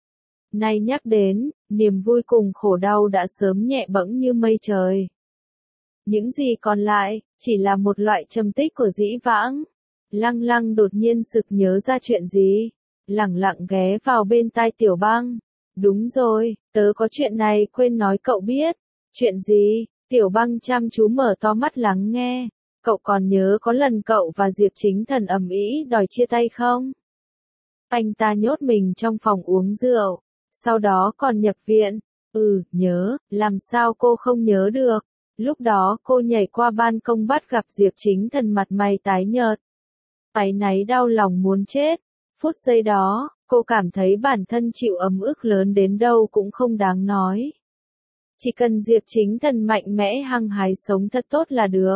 Nay nhắc đến, niềm vui cùng khổ đau đã sớm nhẹ bẫng như mây trời. Những gì còn lại, chỉ là một loại trầm tích của dĩ vãng. Lăng Lăng đột nhiên sực nhớ ra chuyện gì, lẳng lặng ghé vào bên tai Tiểu Băng. Đúng rồi, tớ có chuyện này quên nói cậu biết. Chuyện gì? Tiểu Băng chăm chú mở to mắt lắng nghe. Cậu còn nhớ có lần cậu và Diệp Chính Thần ầm ĩ đòi chia tay không? Anh ta nhốt mình trong phòng uống rượu, sau đó còn nhập viện. Ừ, nhớ, làm sao cô không nhớ được? Lúc đó cô nhảy qua ban công bắt gặp Diệp Chính Thần mặt mày tái nhợt. Áy náy đau lòng muốn chết. Phút giây đó, cô cảm thấy bản thân chịu ấm ức lớn đến đâu cũng không đáng nói. Chỉ cần Diệp Chính Thần mạnh mẽ hăng hái sống thật tốt là được.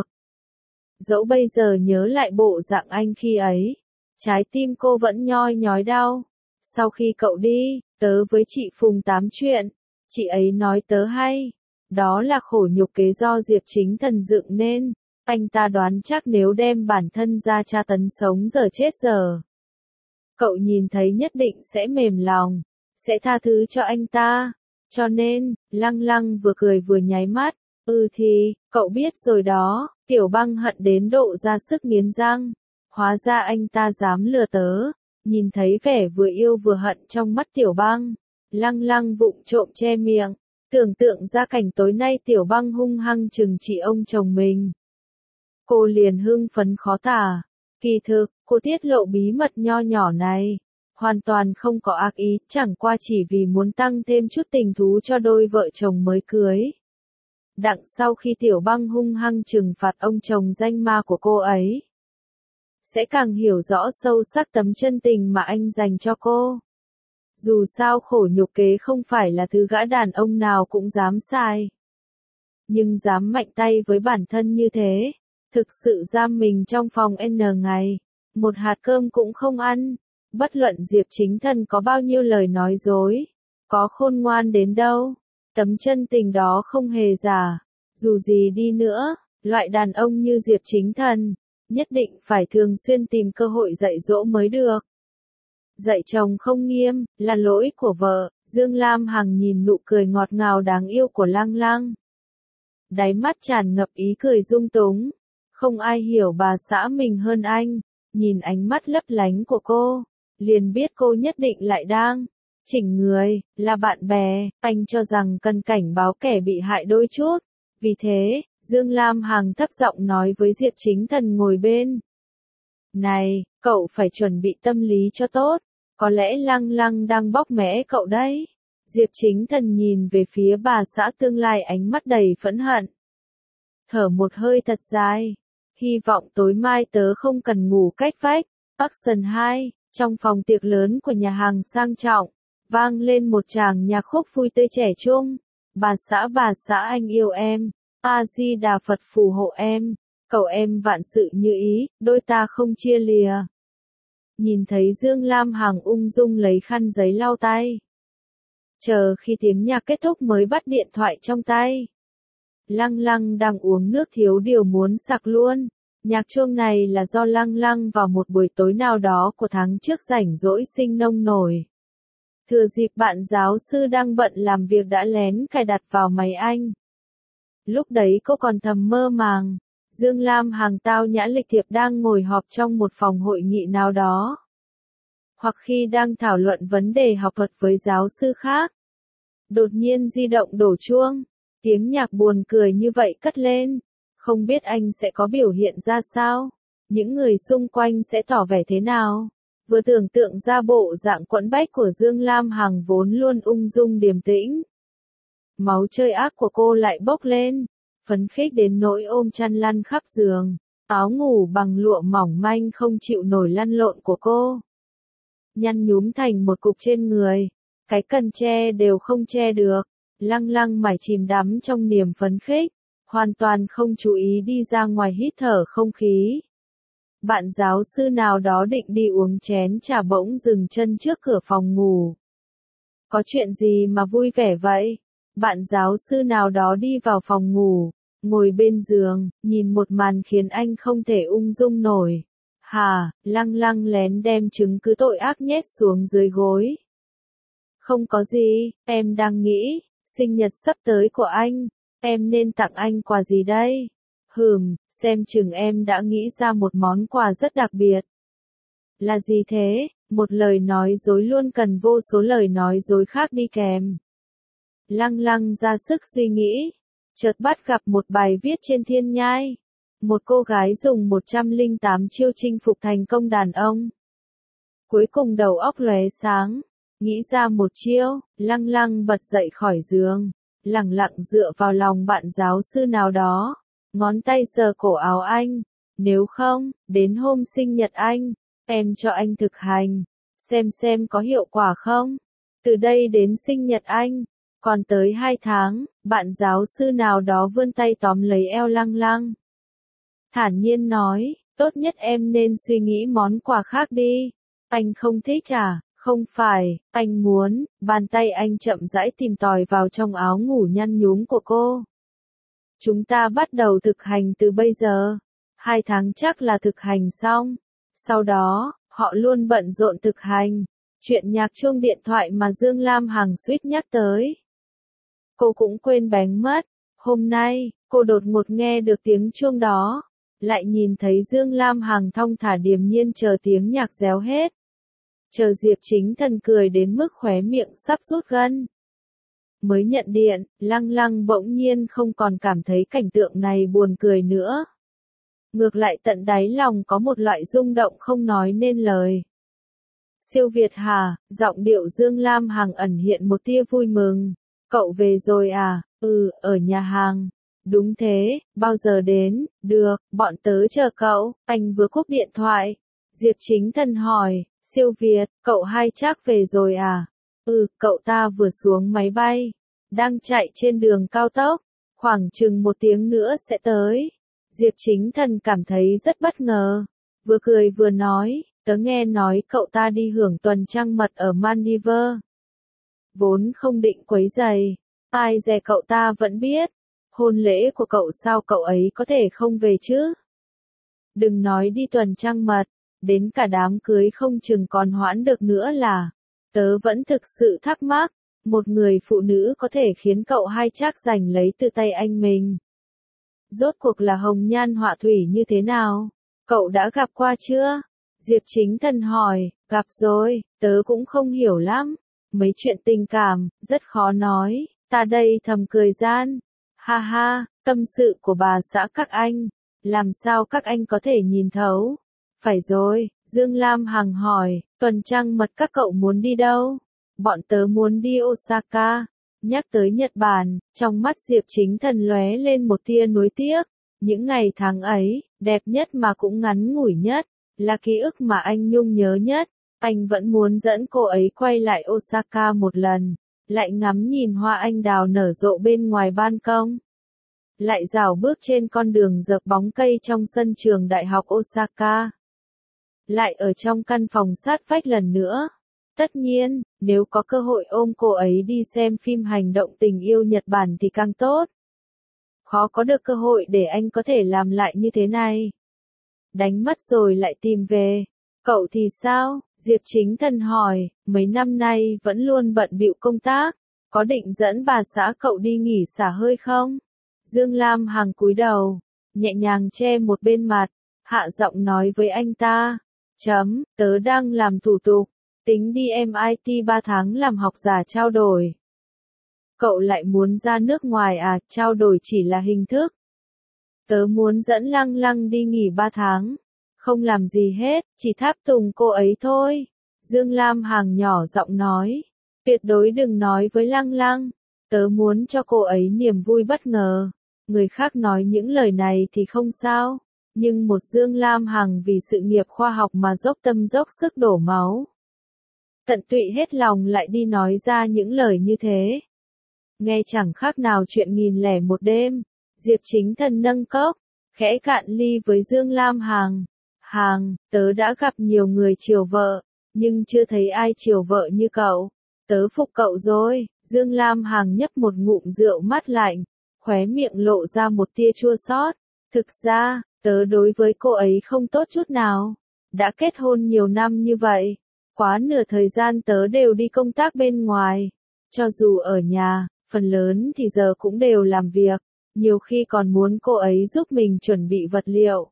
Dẫu bây giờ nhớ lại bộ dạng anh khi ấy, trái tim cô vẫn nhoi nhói đau. Sau khi cậu đi, tớ với chị Phùng tám chuyện, chị ấy nói tớ hay. Đó là khổ nhục kế do Diệp Chính Thần dựng nên. Anh ta đoán chắc nếu đem bản thân ra tra tấn sống giờ chết giờ, cậu nhìn thấy nhất định sẽ mềm lòng, sẽ tha thứ cho anh ta. Cho nên, Lăng Lăng vừa cười vừa nháy mắt. Ừ thì, cậu biết rồi đó. Tiểu Băng hận đến độ ra sức nghiến răng. Hóa ra anh ta dám lừa tớ. Nhìn thấy vẻ vừa yêu vừa hận trong mắt Tiểu Băng, Lăng Lăng vụng trộm che miệng, tưởng tượng ra cảnh tối nay Tiểu Băng hung hăng trừng trị ông chồng mình. Cô liền hưng phấn khó tả. Kỳ thực, cô tiết lộ bí mật nho nhỏ này, hoàn toàn không có ác ý, chẳng qua chỉ vì muốn tăng thêm chút tình thú cho đôi vợ chồng mới cưới. Đặng sau khi Tiểu Băng hung hăng trừng phạt ông chồng danh ma của cô ấy, sẽ càng hiểu rõ sâu sắc tấm chân tình mà anh dành cho cô. Dù sao khổ nhục kế không phải là thứ gã đàn ông nào cũng dám sai. Nhưng dám mạnh tay với bản thân như thế, thực sự giam mình trong phòng N ngày, một hạt cơm cũng không ăn. Bất luận Diệp Chính Thần có bao nhiêu lời nói dối, có khôn ngoan đến đâu, tấm chân tình đó không hề giả. Dù gì đi nữa, loại đàn ông như Diệp Chính Thần, nhất định phải thường xuyên tìm cơ hội dạy dỗ mới được. Dạy chồng không nghiêm, là lỗi của vợ. Dương Lam Hằng nhìn nụ cười ngọt ngào đáng yêu của Lăng Lăng. Đáy mắt tràn ngập ý cười dung túng. Không ai hiểu bà xã mình hơn anh. Nhìn ánh mắt lấp lánh của cô, liền biết cô nhất định lại đang chỉnh người, là bạn bè. Anh cho rằng cần cảnh báo kẻ bị hại đôi chút. Vì thế, Dương Lam Hằng thấp giọng nói với Diệp Chính Thần ngồi bên. Này, cậu phải chuẩn bị tâm lý cho tốt. Có lẽ Lăng Lăng đang bóc mẽ cậu đấy. Diệp Chính Thần nhìn về phía bà xã tương lai ánh mắt đầy phẫn hận. Thở một hơi thật dài. Hy vọng tối mai tớ không cần ngủ cách vách. Action hai, trong phòng tiệc lớn của nhà hàng sang trọng, vang lên một tràng nhạc khúc vui tươi trẻ trung. Bà xã bà xã anh yêu em, A-di Đà Phật phù hộ em, cầu em vạn sự như ý, đôi ta không chia lìa. Nhìn thấy Dương Lam Hằng ung dung lấy khăn giấy lau tay. Chờ khi tiếng nhạc kết thúc mới bắt điện thoại trong tay. Lăng Lăng đang uống nước thiếu điều muốn sặc luôn. Nhạc chuông này là do Lăng Lăng vào một buổi tối nào đó của tháng trước rảnh rỗi sinh nông nổi. Thừa dịp bạn giáo sư đang bận làm việc đã lén cài đặt vào máy anh. Lúc đấy cô còn thầm mơ màng. Dương Lam Hằng tao nhã lịch thiệp đang ngồi họp trong một phòng hội nghị nào đó. Hoặc khi đang thảo luận vấn đề học thuật với giáo sư khác. Đột nhiên di động đổ chuông. Tiếng nhạc buồn cười như vậy cất lên. Không biết anh sẽ có biểu hiện ra sao? Những người xung quanh sẽ tỏ vẻ thế nào? Vừa tưởng tượng ra bộ dạng quẫn bách của Dương Lam Hằng vốn luôn ung dung điềm tĩnh. Máu chơi ác của cô lại bốc lên. Phấn khích đến nỗi ôm chăn lăn khắp giường. Áo ngủ bằng lụa mỏng manh không chịu nổi lăn lộn của cô. Nhăn nhúm thành một cục trên người. Cái cần che đều không che được. Lăng Lăng mải chìm đắm trong niềm phấn khích. Hoàn toàn không chú ý đi ra ngoài hít thở không khí. Bạn giáo sư nào đó định đi uống chén trà bỗng dừng chân trước cửa phòng ngủ. Có chuyện gì mà vui vẻ vậy? Bạn giáo sư nào đó đi vào phòng ngủ, ngồi bên giường, nhìn một màn khiến anh không thể ung dung nổi. Hà, Lăng Lăng lén đem chứng cứ tội ác nhét xuống dưới gối. Không có gì, em đang nghĩ, sinh nhật sắp tới của anh, em nên tặng anh quà gì đây? Hừm, xem chừng em đã nghĩ ra một món quà rất đặc biệt. Là gì thế? Một lời nói dối luôn cần vô số lời nói dối khác đi kèm. Lăng Lăng ra sức suy nghĩ, chợt bắt gặp một bài viết trên Thiên Nhai. Một cô gái dùng một trăm lẻ tám chiêu chinh phục thành công đàn ông. Cuối cùng đầu óc lóe sáng, nghĩ ra một chiêu, Lăng Lăng bật dậy khỏi giường, lẳng lặng dựa vào lòng bạn giáo sư nào đó, ngón tay sờ cổ áo anh. Nếu không, đến hôm sinh nhật anh, em cho anh thực hành, xem xem có hiệu quả không. Từ đây đến sinh nhật anh, còn tới hai tháng, bạn giáo sư nào đó vươn tay tóm lấy eo Lăng Lăng. Thản nhiên nói, tốt nhất em nên suy nghĩ món quà khác đi. Anh không thích à? Không phải, anh muốn. Bàn tay anh chậm rãi tìm tòi vào trong áo ngủ nhăn nhúm của cô. Chúng ta bắt đầu thực hành từ bây giờ. Hai tháng chắc là thực hành xong. Sau đó, họ luôn bận rộn thực hành. Chuyện nhạc chuông điện thoại mà Dương Lam Hằng suýt nhắc tới. Cô cũng quên bén mất. Hôm nay, cô đột ngột nghe được tiếng chuông đó. Lại nhìn thấy Dương Lam Hằng thong thả điềm nhiên chờ tiếng nhạc réo hết. Chờ Diệp Chính Thần cười đến mức khóe miệng sắp rút gân. Mới nhận điện, Lăng Lăng bỗng nhiên không còn cảm thấy cảnh tượng này buồn cười nữa. Ngược lại tận đáy lòng có một loại rung động không nói nên lời. Siêu Việt hả? Giọng điệu Dương Lam Hằng ẩn hiện một tia vui mừng. Cậu về rồi à? Ừ, ở nhà hàng. Đúng thế, bao giờ đến? Được, bọn tớ chờ cậu. Anh vừa cúp điện thoại. Diệp Chính Thần hỏi, Siêu Việt, cậu hai chắc về rồi à? Ừ, cậu ta vừa xuống máy bay. Đang chạy trên đường cao tốc. Khoảng chừng một tiếng nữa sẽ tới. Diệp Chính Thần cảm thấy rất bất ngờ. Vừa cười vừa nói, tớ nghe nói cậu ta đi hưởng tuần trăng mật ở Maldives. Vốn không định quấy rầy, ai dè cậu ta vẫn biết. Hôn lễ của cậu sao cậu ấy có thể không về chứ? Đừng nói đi tuần trăng mật, đến cả đám cưới không chừng còn hoãn được nữa là. Tớ vẫn thực sự thắc mắc, một người phụ nữ có thể khiến cậu hai chắc giành lấy từ tay anh mình. Rốt cuộc là hồng nhan họa thủy như thế nào? Cậu đã gặp qua chưa? Diệp Chính Thần hỏi, gặp rồi, tớ cũng không hiểu lắm. Mấy chuyện tình cảm, rất khó nói, ta đây thầm cười gian. Ha ha, tâm sự của bà xã các anh, làm sao các anh có thể nhìn thấu? Phải rồi, Dương Lam Hằng hỏi, tuần trăng mật các cậu muốn đi đâu? Bọn tớ muốn đi Osaka. Nhắc tới Nhật Bản, trong mắt Diệp Chính Thần lóe lên một tia nuối tiếc. Những ngày tháng ấy, đẹp nhất mà cũng ngắn ngủi nhất, là ký ức mà anh nhung nhớ nhất. Anh vẫn muốn dẫn cô ấy quay lại Osaka một lần, lại ngắm nhìn hoa anh đào nở rộ bên ngoài ban công. Lại dạo bước trên con đường dợp bóng cây trong sân trường đại học Osaka. Lại ở trong căn phòng sát vách lần nữa. Tất nhiên, nếu có cơ hội ôm cô ấy đi xem phim hành động tình yêu Nhật Bản thì càng tốt. Khó có được cơ hội để anh có thể làm lại như thế này. Đánh mất rồi lại tìm về. Cậu thì sao? Diệp Chính Thần hỏi, mấy năm nay vẫn luôn bận bịu công tác, có định dẫn bà xã cậu đi nghỉ xả hơi không? Dương Lam Hằng cúi đầu, nhẹ nhàng che một bên mặt, hạ giọng nói với anh ta, chấm, tớ đang làm thủ tục, tính đi em i tê ba tháng làm học giả trao đổi. Cậu lại muốn ra nước ngoài à, trao đổi chỉ là hình thức. Tớ muốn dẫn Lăng Lăng đi nghỉ ba tháng. Không làm gì hết, chỉ tháp tùng cô ấy thôi. Dương Lam Hằng nhỏ giọng nói. Tuyệt đối đừng nói với Lăng Lăng. Tớ muốn cho cô ấy niềm vui bất ngờ. Người khác nói những lời này thì không sao. Nhưng một Dương Lam Hằng vì sự nghiệp khoa học mà dốc tâm dốc sức đổ máu. Tận tụy hết lòng lại đi nói ra những lời như thế. Nghe chẳng khác nào chuyện nghìn lẻ một đêm. Diệp Chính Thần nâng cốc, khẽ cạn ly với Dương Lam Hằng. Hằng, tớ đã gặp nhiều người chiều vợ, nhưng chưa thấy ai chiều vợ như cậu. Tớ phục cậu rồi. Dương Lam Hằng nhấp một ngụm rượu mát lạnh, khóe miệng lộ ra một tia chua xót. Thực ra, tớ đối với cô ấy không tốt chút nào. Đã kết hôn nhiều năm như vậy, quá nửa thời gian tớ đều đi công tác bên ngoài. Cho dù ở nhà, phần lớn thì giờ cũng đều làm việc. Nhiều khi còn muốn cô ấy giúp mình chuẩn bị vật liệu.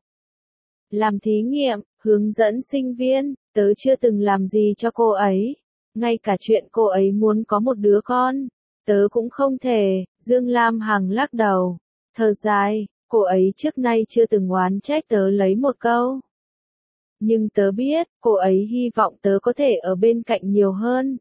Làm thí nghiệm, hướng dẫn sinh viên, tớ chưa từng làm gì cho cô ấy. Ngay cả chuyện cô ấy muốn có một đứa con, tớ cũng không thể. Dương Lam Hằng lắc đầu, thở dài, cô ấy trước nay chưa từng oán trách tớ lấy một câu. Nhưng tớ biết, cô ấy hy vọng tớ có thể ở bên cạnh nhiều hơn.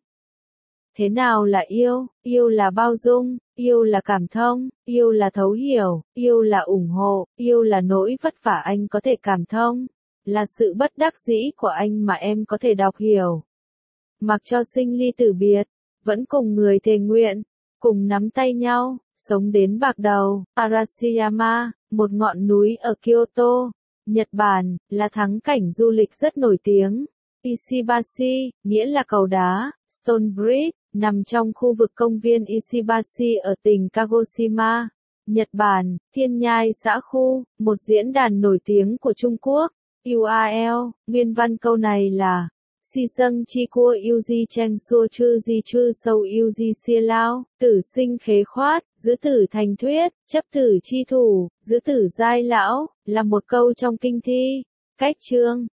Thế nào là yêu? Yêu là bao dung, yêu là cảm thông, yêu là thấu hiểu, yêu là ủng hộ, yêu là nỗi vất vả anh có thể cảm thông, là sự bất đắc dĩ của anh mà em có thể đọc hiểu. Mặc cho sinh ly tử biệt, vẫn cùng người thề nguyện, cùng nắm tay nhau, sống đến bạc đầu. Arashiyama, một ngọn núi ở Kyoto, Nhật Bản, là thắng cảnh du lịch rất nổi tiếng. Ishibashi, nghĩa là cầu đá, Stone Bridge, nằm trong khu vực công viên Ishibashi ở tỉnh Kagoshima, Nhật Bản. Thiên Nhai xã khu, một diễn đàn nổi tiếng của Trung Quốc. u a lờ, nguyên văn câu này là Si sâng chi cua Yuji Cheng Xua Chư Di Chư Sâu Yuji Xia Lao, tử sinh khế khoát, giữ tử thành thuyết, chấp tử chi thủ, giữ tử giai lão, là một câu trong kinh thi. Cách chương